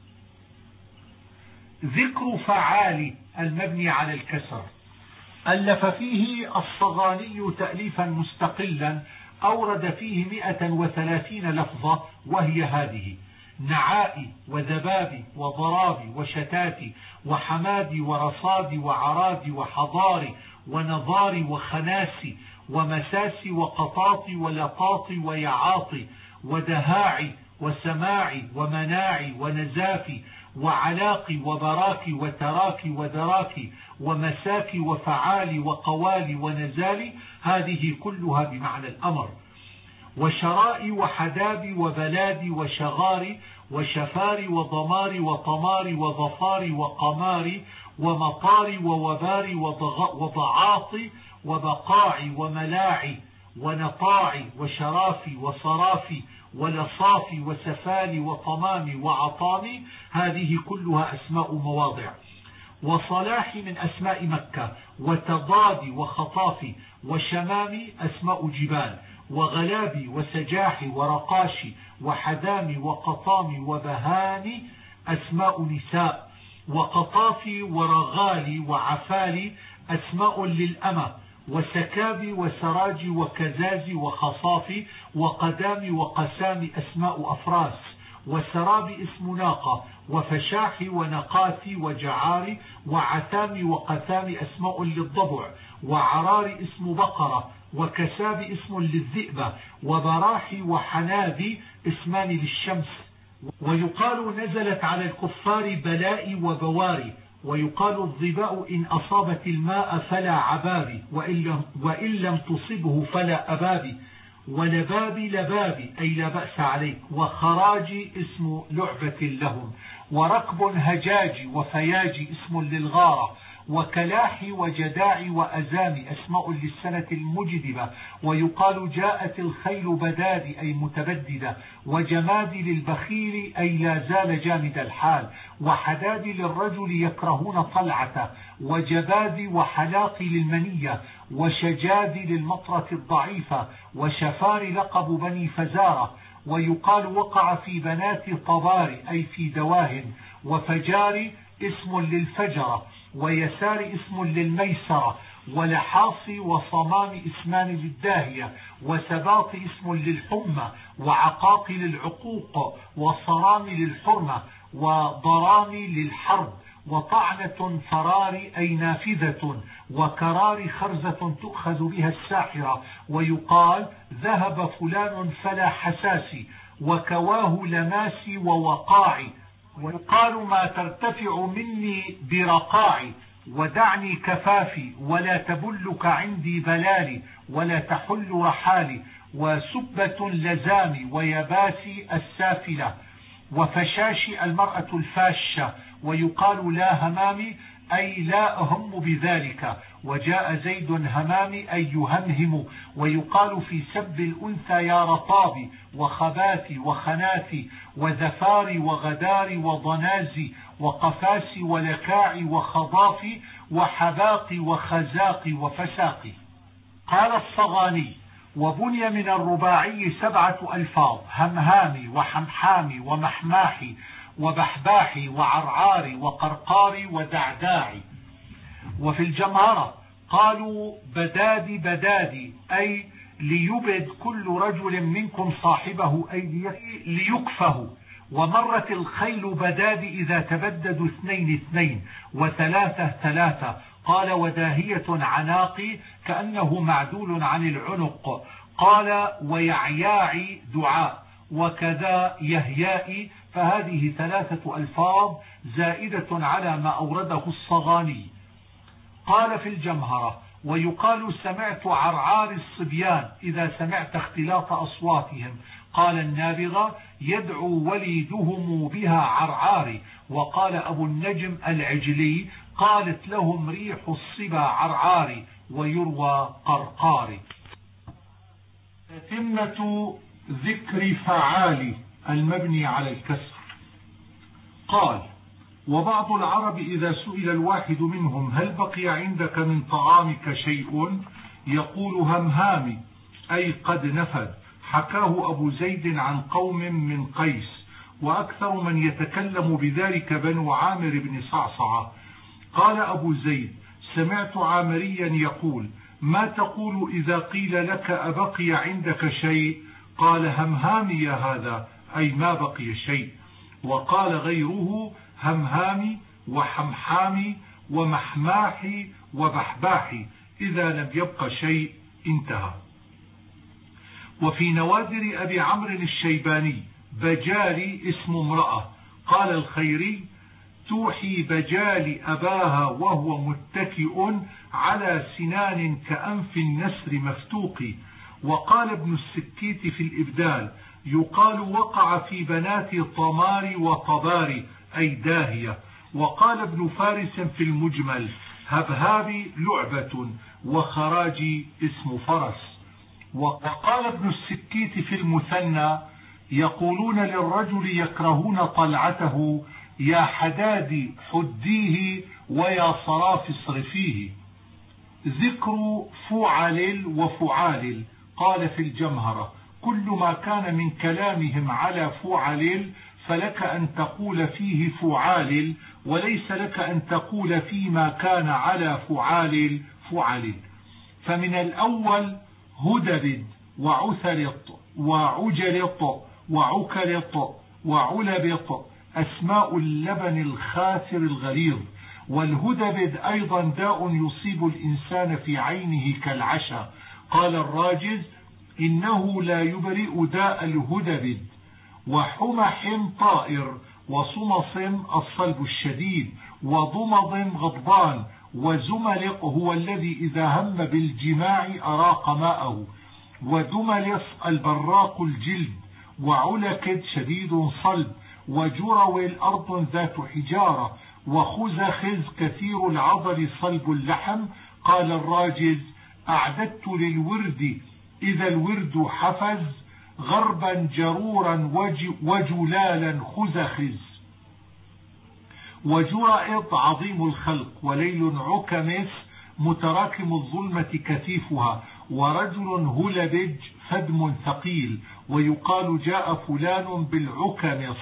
ذكر فعال المبني على الكسر. ألف فيه الصغاني تأليفا مستقلا أورد فيه مئة وثلاثين لفظة، وهي هذه: نعاء وذباب وضراب وشتات وحماد ورصاد وعراد وحضار ونظار وخناس ومساس وقطاط ولطاط ويعاط ودهاع وسماع ومناع ونزاف وعلاق وبراك وتراك ودراك ومساك وفعال وقوال ونزال، هذه كلها بمعنى الأمر. وشراء وحداب وبلاد وشغار وشفار وضمار وطمار وظفار وقمار ومطار ووبار وضعاط وبقاع وملاع ونطاع وشراف وصراف ولصاف وسفال وطمام وعطام، هذه كلها أسماء مواضع. وصلاح من أسماء مكة، وتضاد وخطاف وشمام أسماء جبال، وغلاب وسجاح ورقاش وحدام وقطام وبهان أسماء نساء، وقطاف ورغال وعفال أسماء للأمة، وسكاب وسراج وكزاز وخصاف وقدام وقسام أسماء أفراس، وسراب اسم ناقة، وفشاح ونقاث وجعار وعتام وقثام أسماء للضبع، وعرار اسم بقرة، وكساب اسم للذئبة، وبراح وحناذي اسمان للشمس. ويقال نزلت على الكفار بلاء وبواري. ويقال الظباء إن أصابت الماء فلا عباب، وإن لم تصبه فلا أباب، ولباب لباب أي لا بأس عليك، وخراج اسم لعبة لهم، وركب هجاج وفياج اسم للغارة، وكلاح وجداع وأزام أسماء للسنة المجدبة. ويقال جاءت الخيل بداد أي متبددة، وجماد للبخيل أي لا زال جامد الحال، وحداد للرجل يكرهون طلعته، وجباد وحلاق للمنية، وشجاد للمطرة الضعيفة، وشفار لقب بني فزارة. ويقال وقع في بنات طبار أي في دواهن، وفجار اسم للفجرة، ويسار اسم للميسرة، ولحاص وصمام اسمان للداهية، وسباط اسم للحمى، وعقاق للعقوق، وصرام للحرمة، وضرام للحرب، وطعنة فرار أي نافذة، وكرار خرزة تؤخذ بها الساحرة، ويقال ذهب فلان فلا حساسي، وكواه لماسي ووقاعي، ويقال ما ترتفع مني برقاعي، ودعني كفافي، ولا تبلك عندي بلالي، ولا تحل رحالي، وسبة لزامي، ويباسي السافلة، وفشاشي المرأة الفاشة، ويقال لا همامي أي لا أهم بذلك، وجاء زيد همامي أي يهمهم، ويقال في سب الأنثى يا رطابي، وخباتي وخناثي، وذفاري وغداري وضنازي، وقفاسي ولكاعي وخضافي، وحباقي وخزاقي وفساقي. قال الصغاني: وبني من الرباعي سبعة ألفاظ: همهامي وحمحامي ومحماحي وبحباحي وعرعاري وقرقاري ودعداعي. وفي الجمهرة قالوا بدادي بدادي أي ليبد كل رجل منكم صاحبه أي ليكفه. ومرت الخيل بدادي إذا تبددوا اثنين اثنين وثلاثة ثلاثة. قال وداهية عناقي كأنه معدول عن العنق. قال ويعياعي دعاء، وكذا يهيائي. فهذه ثلاثة ألفاظ زائدة على ما أورده الصغاني. قال في الجمهرة: ويقال سمعت عرعار الصبيان إذا سمعت اختلاط أصواتهم. قال النابغة: يدعو وليدهم بها عرعاري. وقال أبو النجم العجلي: قالت لهم ريح الصبا عرعاري، ويروى قرقاري. تتمة ذكر فعالي المبني على الكسر. قال: وبعض العرب إذا سئل الواحد منهم هل بقي عندك من طعامك شيء يقول همهامي أي قد نفد. حكاه أبو زيد عن قوم من قيس، وأكثر من يتكلم بذلك بنو عامر بن صعصعة. قال أبو زيد: سمعت عامريا يقول: ما تقول إذا قيل لك أبقي عندك شيء؟ قال همهامي يا هذا أي ما بقي شيء. وقال غيره همهامي وحمحامي ومحماحي وبحباحي إذا لم يبق شيء. انتهى. وفي نوادر أبي عمرو الشيباني بجالي اسم امرأة. قال الخيري: توحي بجال أباها وهو متكئ على سنان كأنف النسر مفتوق. وقال ابن السكيت في الإبدال: يقال وقع في بنات طمار وطبار أي داهية. وقال ابن فارس في المجمل: هبهابي لعبة، وخراجي اسم فرس. وقال ابن السكيت في المثنى: يقولون للرجل يكرهون طلعته: يا حدادي حديه، ويا صراف اصرفيه. ذكر فعل وفعال. قال في الجمهرة: كل ما كان من كلامهم على فعل فلك أن تقول فيه فعال، وليس لك أن تقول فيما كان على فعال فعل. فمن الأول هدبد وعثلط وعجلط وعكلط وعلبط أسماء اللبن الخاسر الغليظ. والهدبد أيضا داء يصيب الإنسان في عينه كالعشا. قال الراجز: إنه لا يبرئ داء الهدبد. وحمح طائر، وصمص الصلب الشديد، وضمض غضبان، وزملق هو الذي إذا هم بالجماع أراق ماءه، ودملص البراق الجلد، وعلكد شديد صلب، وجرول أرض ذات حجارة، وخزخز كثير العضل صلب اللحم. قال الراجز: أعددت للورد إذا الورد حفز، غربا جرورا وجلالا خزخز. وجرائط عظيم الخلق، وليل عكمس متراكم الظلمة كثيفها، ورجل هلبج فدم ثقيل. ويقال جاء فلان بالعكمص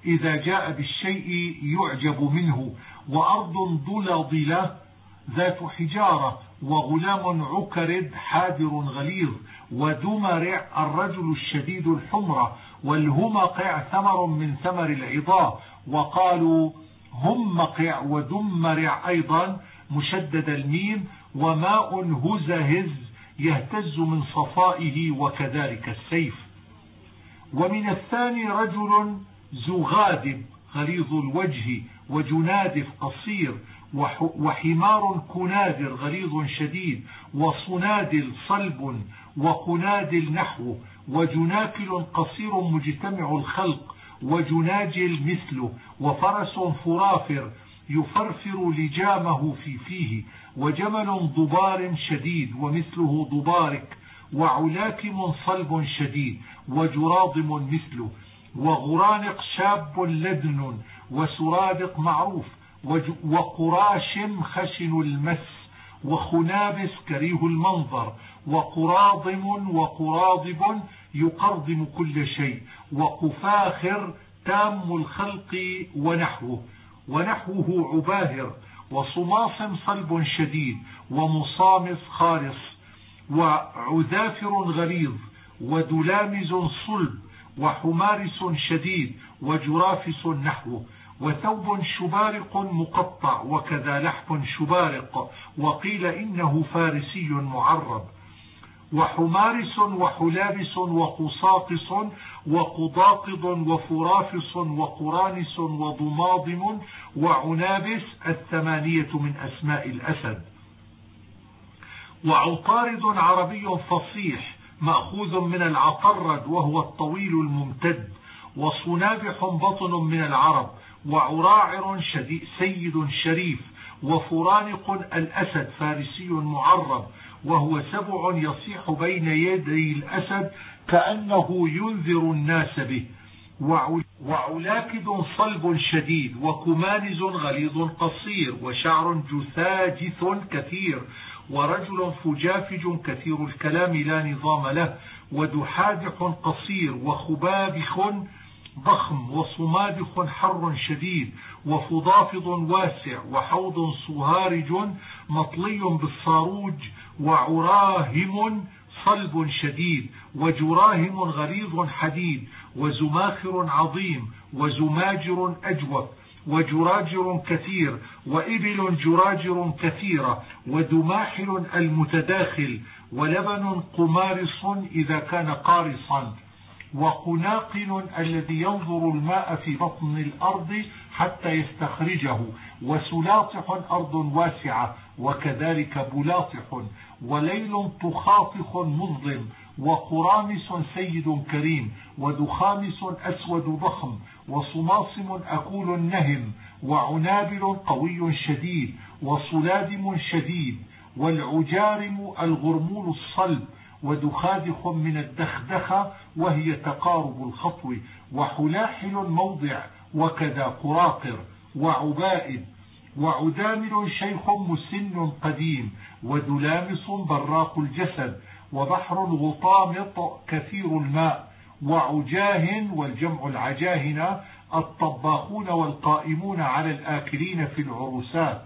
إذا جاء بالشيء يعجب منه، وأرض ضلضلة ذات حجارة، وغلام عكرد حادر غليظ، ودمرع الرجل الشديد الحمرة، والهمقع ثمر من ثمر العضاء. وقالوا همقع ودمرع أيضا مشدد الميم، وماء هزهز يهتز من صفائه، وكذلك السيف. ومن الثاني رجل ذو غادب غليظ الوجه، وجنادف قصير، وحمار كنادر غليظ شديد، وصنادل صلب، وقنادل نحوه، وجناكل قصير مجتمع الخلق، وجناجل مثله، وفرس فرافر يفرفر لجامه في فيه، وجمل ضبار شديد ومثله ضبارك، وعلاكم صلب شديد، وجراضم مثله، وغرانق شاب لدن، وسرادق معروف، وقراشم خشن المس، وخنابس كريه المنظر، وقراضم وقراضب يقرضم كل شيء، وقفاخر تام الخلق ونحوه ونحوه عباهر، وصماصم صلب شديد، ومصامص خالص، وعذافر غليظ، ودلامز صلب، وحمارس شديد، وجرافس نحوه، وثوب شبارق مقطع، وكذا لحف شبارق، وقيل إنه فارسي معرب، وحمارس وحلابس وقصاقص وقضاقض وفرافص وقرانس وضماضم وعنابس الثمانية من أسماء الأسد. وعطارد عربي فصيح مأخوذ من العطرد وهو الطويل الممتد، وصنابح بطن من العرب، وعراعر سيد شريف، وفرانق الأسد فارسي معرب، وهو سبع يصيح بين يدي الأسد كأنه ينذر الناس به، وعلاكد صلب شديد، وكمانز غليظ قصير، وشعر جثاجث كثير، ورجل فجافج كثير الكلام لا نظام له، ودحادح قصير، وخبابخ ضخم، وصمادخ حر شديد، وفضافض واسع، وحوض صهارج مطلي بالصاروج، وعراهم صلب شديد، وجراهم غليظ حديد، وزماخر عظيم، وزماجر أجوف، وجراجر كثير، وإبل جراجر كثيرة، ودماحل المتداخل، ولبن قمارص إذا كان قارصا، وقناقن الذي ينظر الماء في بطن الأرض حتى يستخرجه، وسلاطح أرض واسعة، وكذلك بلاطح، وليل تخاطخ مظلم، وقرامس سيد كريم، ودخامس أسود ضخم، وصماصم أكول نهم، وعنابل قوي شديد، وصلادم شديد، والعجارم الغرمول الصلب، ودخادخ من الدخدخة وهي تقارب الخطو، وحلاحل موضع، وكذا قراقر، وعبائد، وعدامل شيخ مسن قديم، ودلامس براق الجسد، وبحر غطامط كثير الماء، وعجاه والجمع العجاهنة الطباخون والقائمون على الآكلين في العروسات،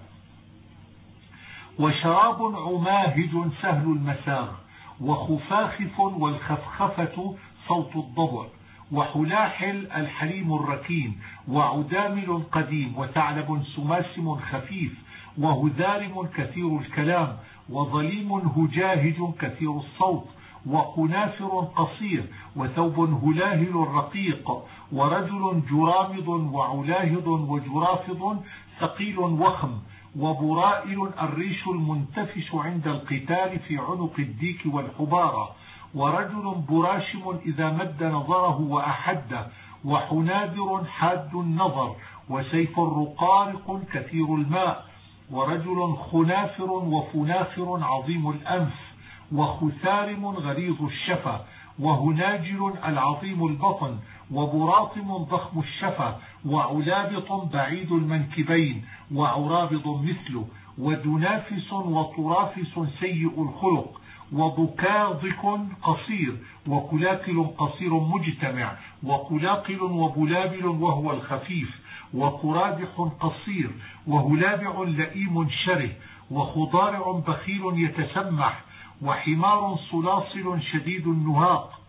وشراب عماهد سهل المساغ، وخفاخف والخفخفة صوت الضبع، وحلاحل الحليم الركين، وعدامل قديم، وثعلب سماسم خفيف، وهذارم كثير الكلام، وظليم هجاهج كثير الصوت، وقنافر قصير، وثوب هلاهل رقيق، ورجل جرامض وعلاهض وجرافض ثقيل وخم، وبرائل الريش المنتفش عند القتال في عنق الديك والحبارة، ورجل براشم إذا مد نظره وأحده، وحنادر حاد النظر، وسيف رقارق كثير الماء، ورجل خنافر وفنافر عظيم الأنف، وخثارم غليظ الشفة، وهناجل العظيم البطن، وبراطم ضخم الشفة، وعلابط بعيد المنكبين، وعرابض مثله، ودنافس وطرافس سيء الخلق، وبكاضك قصير، وكلاكل قصير مجتمع، وكلاقل وبلابل وهو الخفيف، وقرادح قصير، وهلابع لئيم شره، وخضارع بخيل يتسمح، وحمار صلاصل شديد النهاق،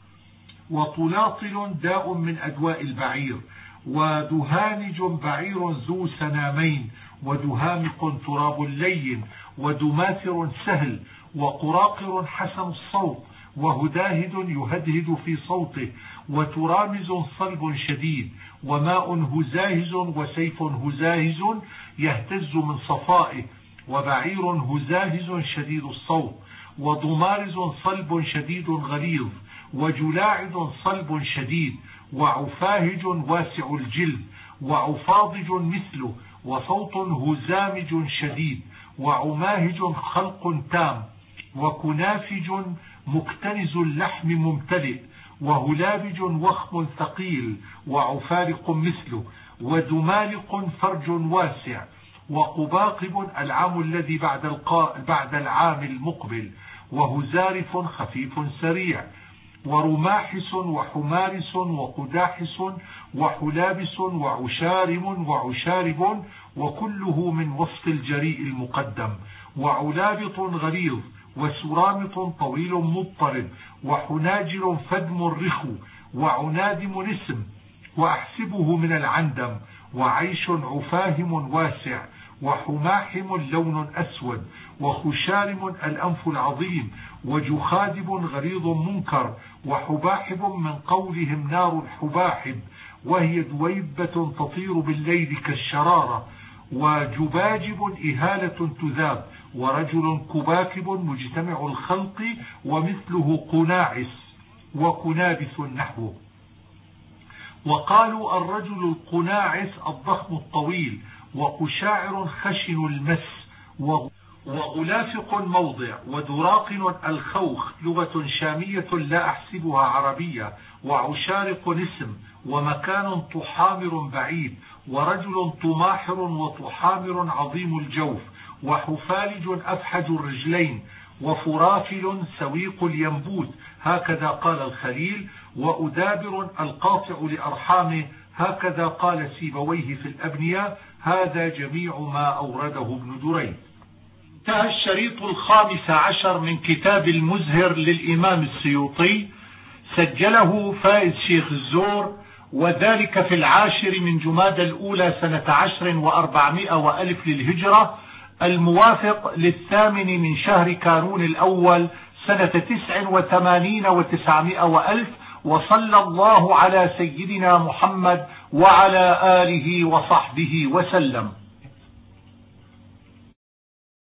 وطلاطل داء من أدواء البعير، ودهانج بعير ذو سنامين، ودهامق تراب لين، ودماثر سهل، وقراقر حسن الصوت، وهداهد يهدهد في صوته، وترامز صلب شديد، وماء هزاهز، وسيف هزاهز يهتز من صفائه، وبعير هزاهز شديد الصوت، وضمارز صلب شديد غليظ، وجلاعد صلب شديد، وعفاهج واسع الجلد، وعفاضج مثله، وصوت هزامج شديد، وعماهج خلق تام، وكنافج مكتنز اللحم ممتلئ، وهلابج وخم ثقيل، وعفارق مثله، ودمالق فرج واسع، وقباقب العام الذي بعد, القاء بعد العام المقبل، وهزارف خفيف سريع، ورماحس وحمارس وقداحس وحلابس وعشارم وعشارب، وكله من وصف الجريء المقدم، وعلابط غليظ، وسرامط طويل مضطرب، وحناجر فدم رخو، وعنادم نسم، وأحسبه من العندم، وعيش عفاهم واسع، وحماحم لون أسود، وخشارم الأنف العظيم، وجخادب غليظ منكر، وحباحب من قولهم نار الحباحب، وهي دويبة تطير بالليل كالشرارة، وجباجب إهالة تذاب، ورجل كباكب مجتمع الخلق، ومثله قناعس وكنابس نحوه. وقالوا الرجل القناعس الضخم الطويل، وقشاعر خشن المس، وغلافق موضع، ودراقن الخوخ لغة شامية لا أحسبها عربية، وعشارق نسم، ومكان طحامر بعيد، ورجل طماحر وطحامر عظيم الجوف، وحفالج أفحج الرجلين، وفرافل سويق الينبوت، هكذا قال الخليل، وأدابر القاطع لأرحامه، هكذا قال سيبويه في الأبنية. هذا جميع ما أورده ابن دريد. انتهى الشريط الخامس عشر من كتاب المزهر للإمام السيوطي، سجله فائز شيخ الزور، وذلك في العاشر من جماد الأولى سنة عشر وأربعمائة وألف للهجرة، الموافق للثامن من شهر كانون الأول سنة تسع وثمانين وتسعمائة وألف. وصلى الله على سيدنا محمد وعلى آله وصحبه وسلم.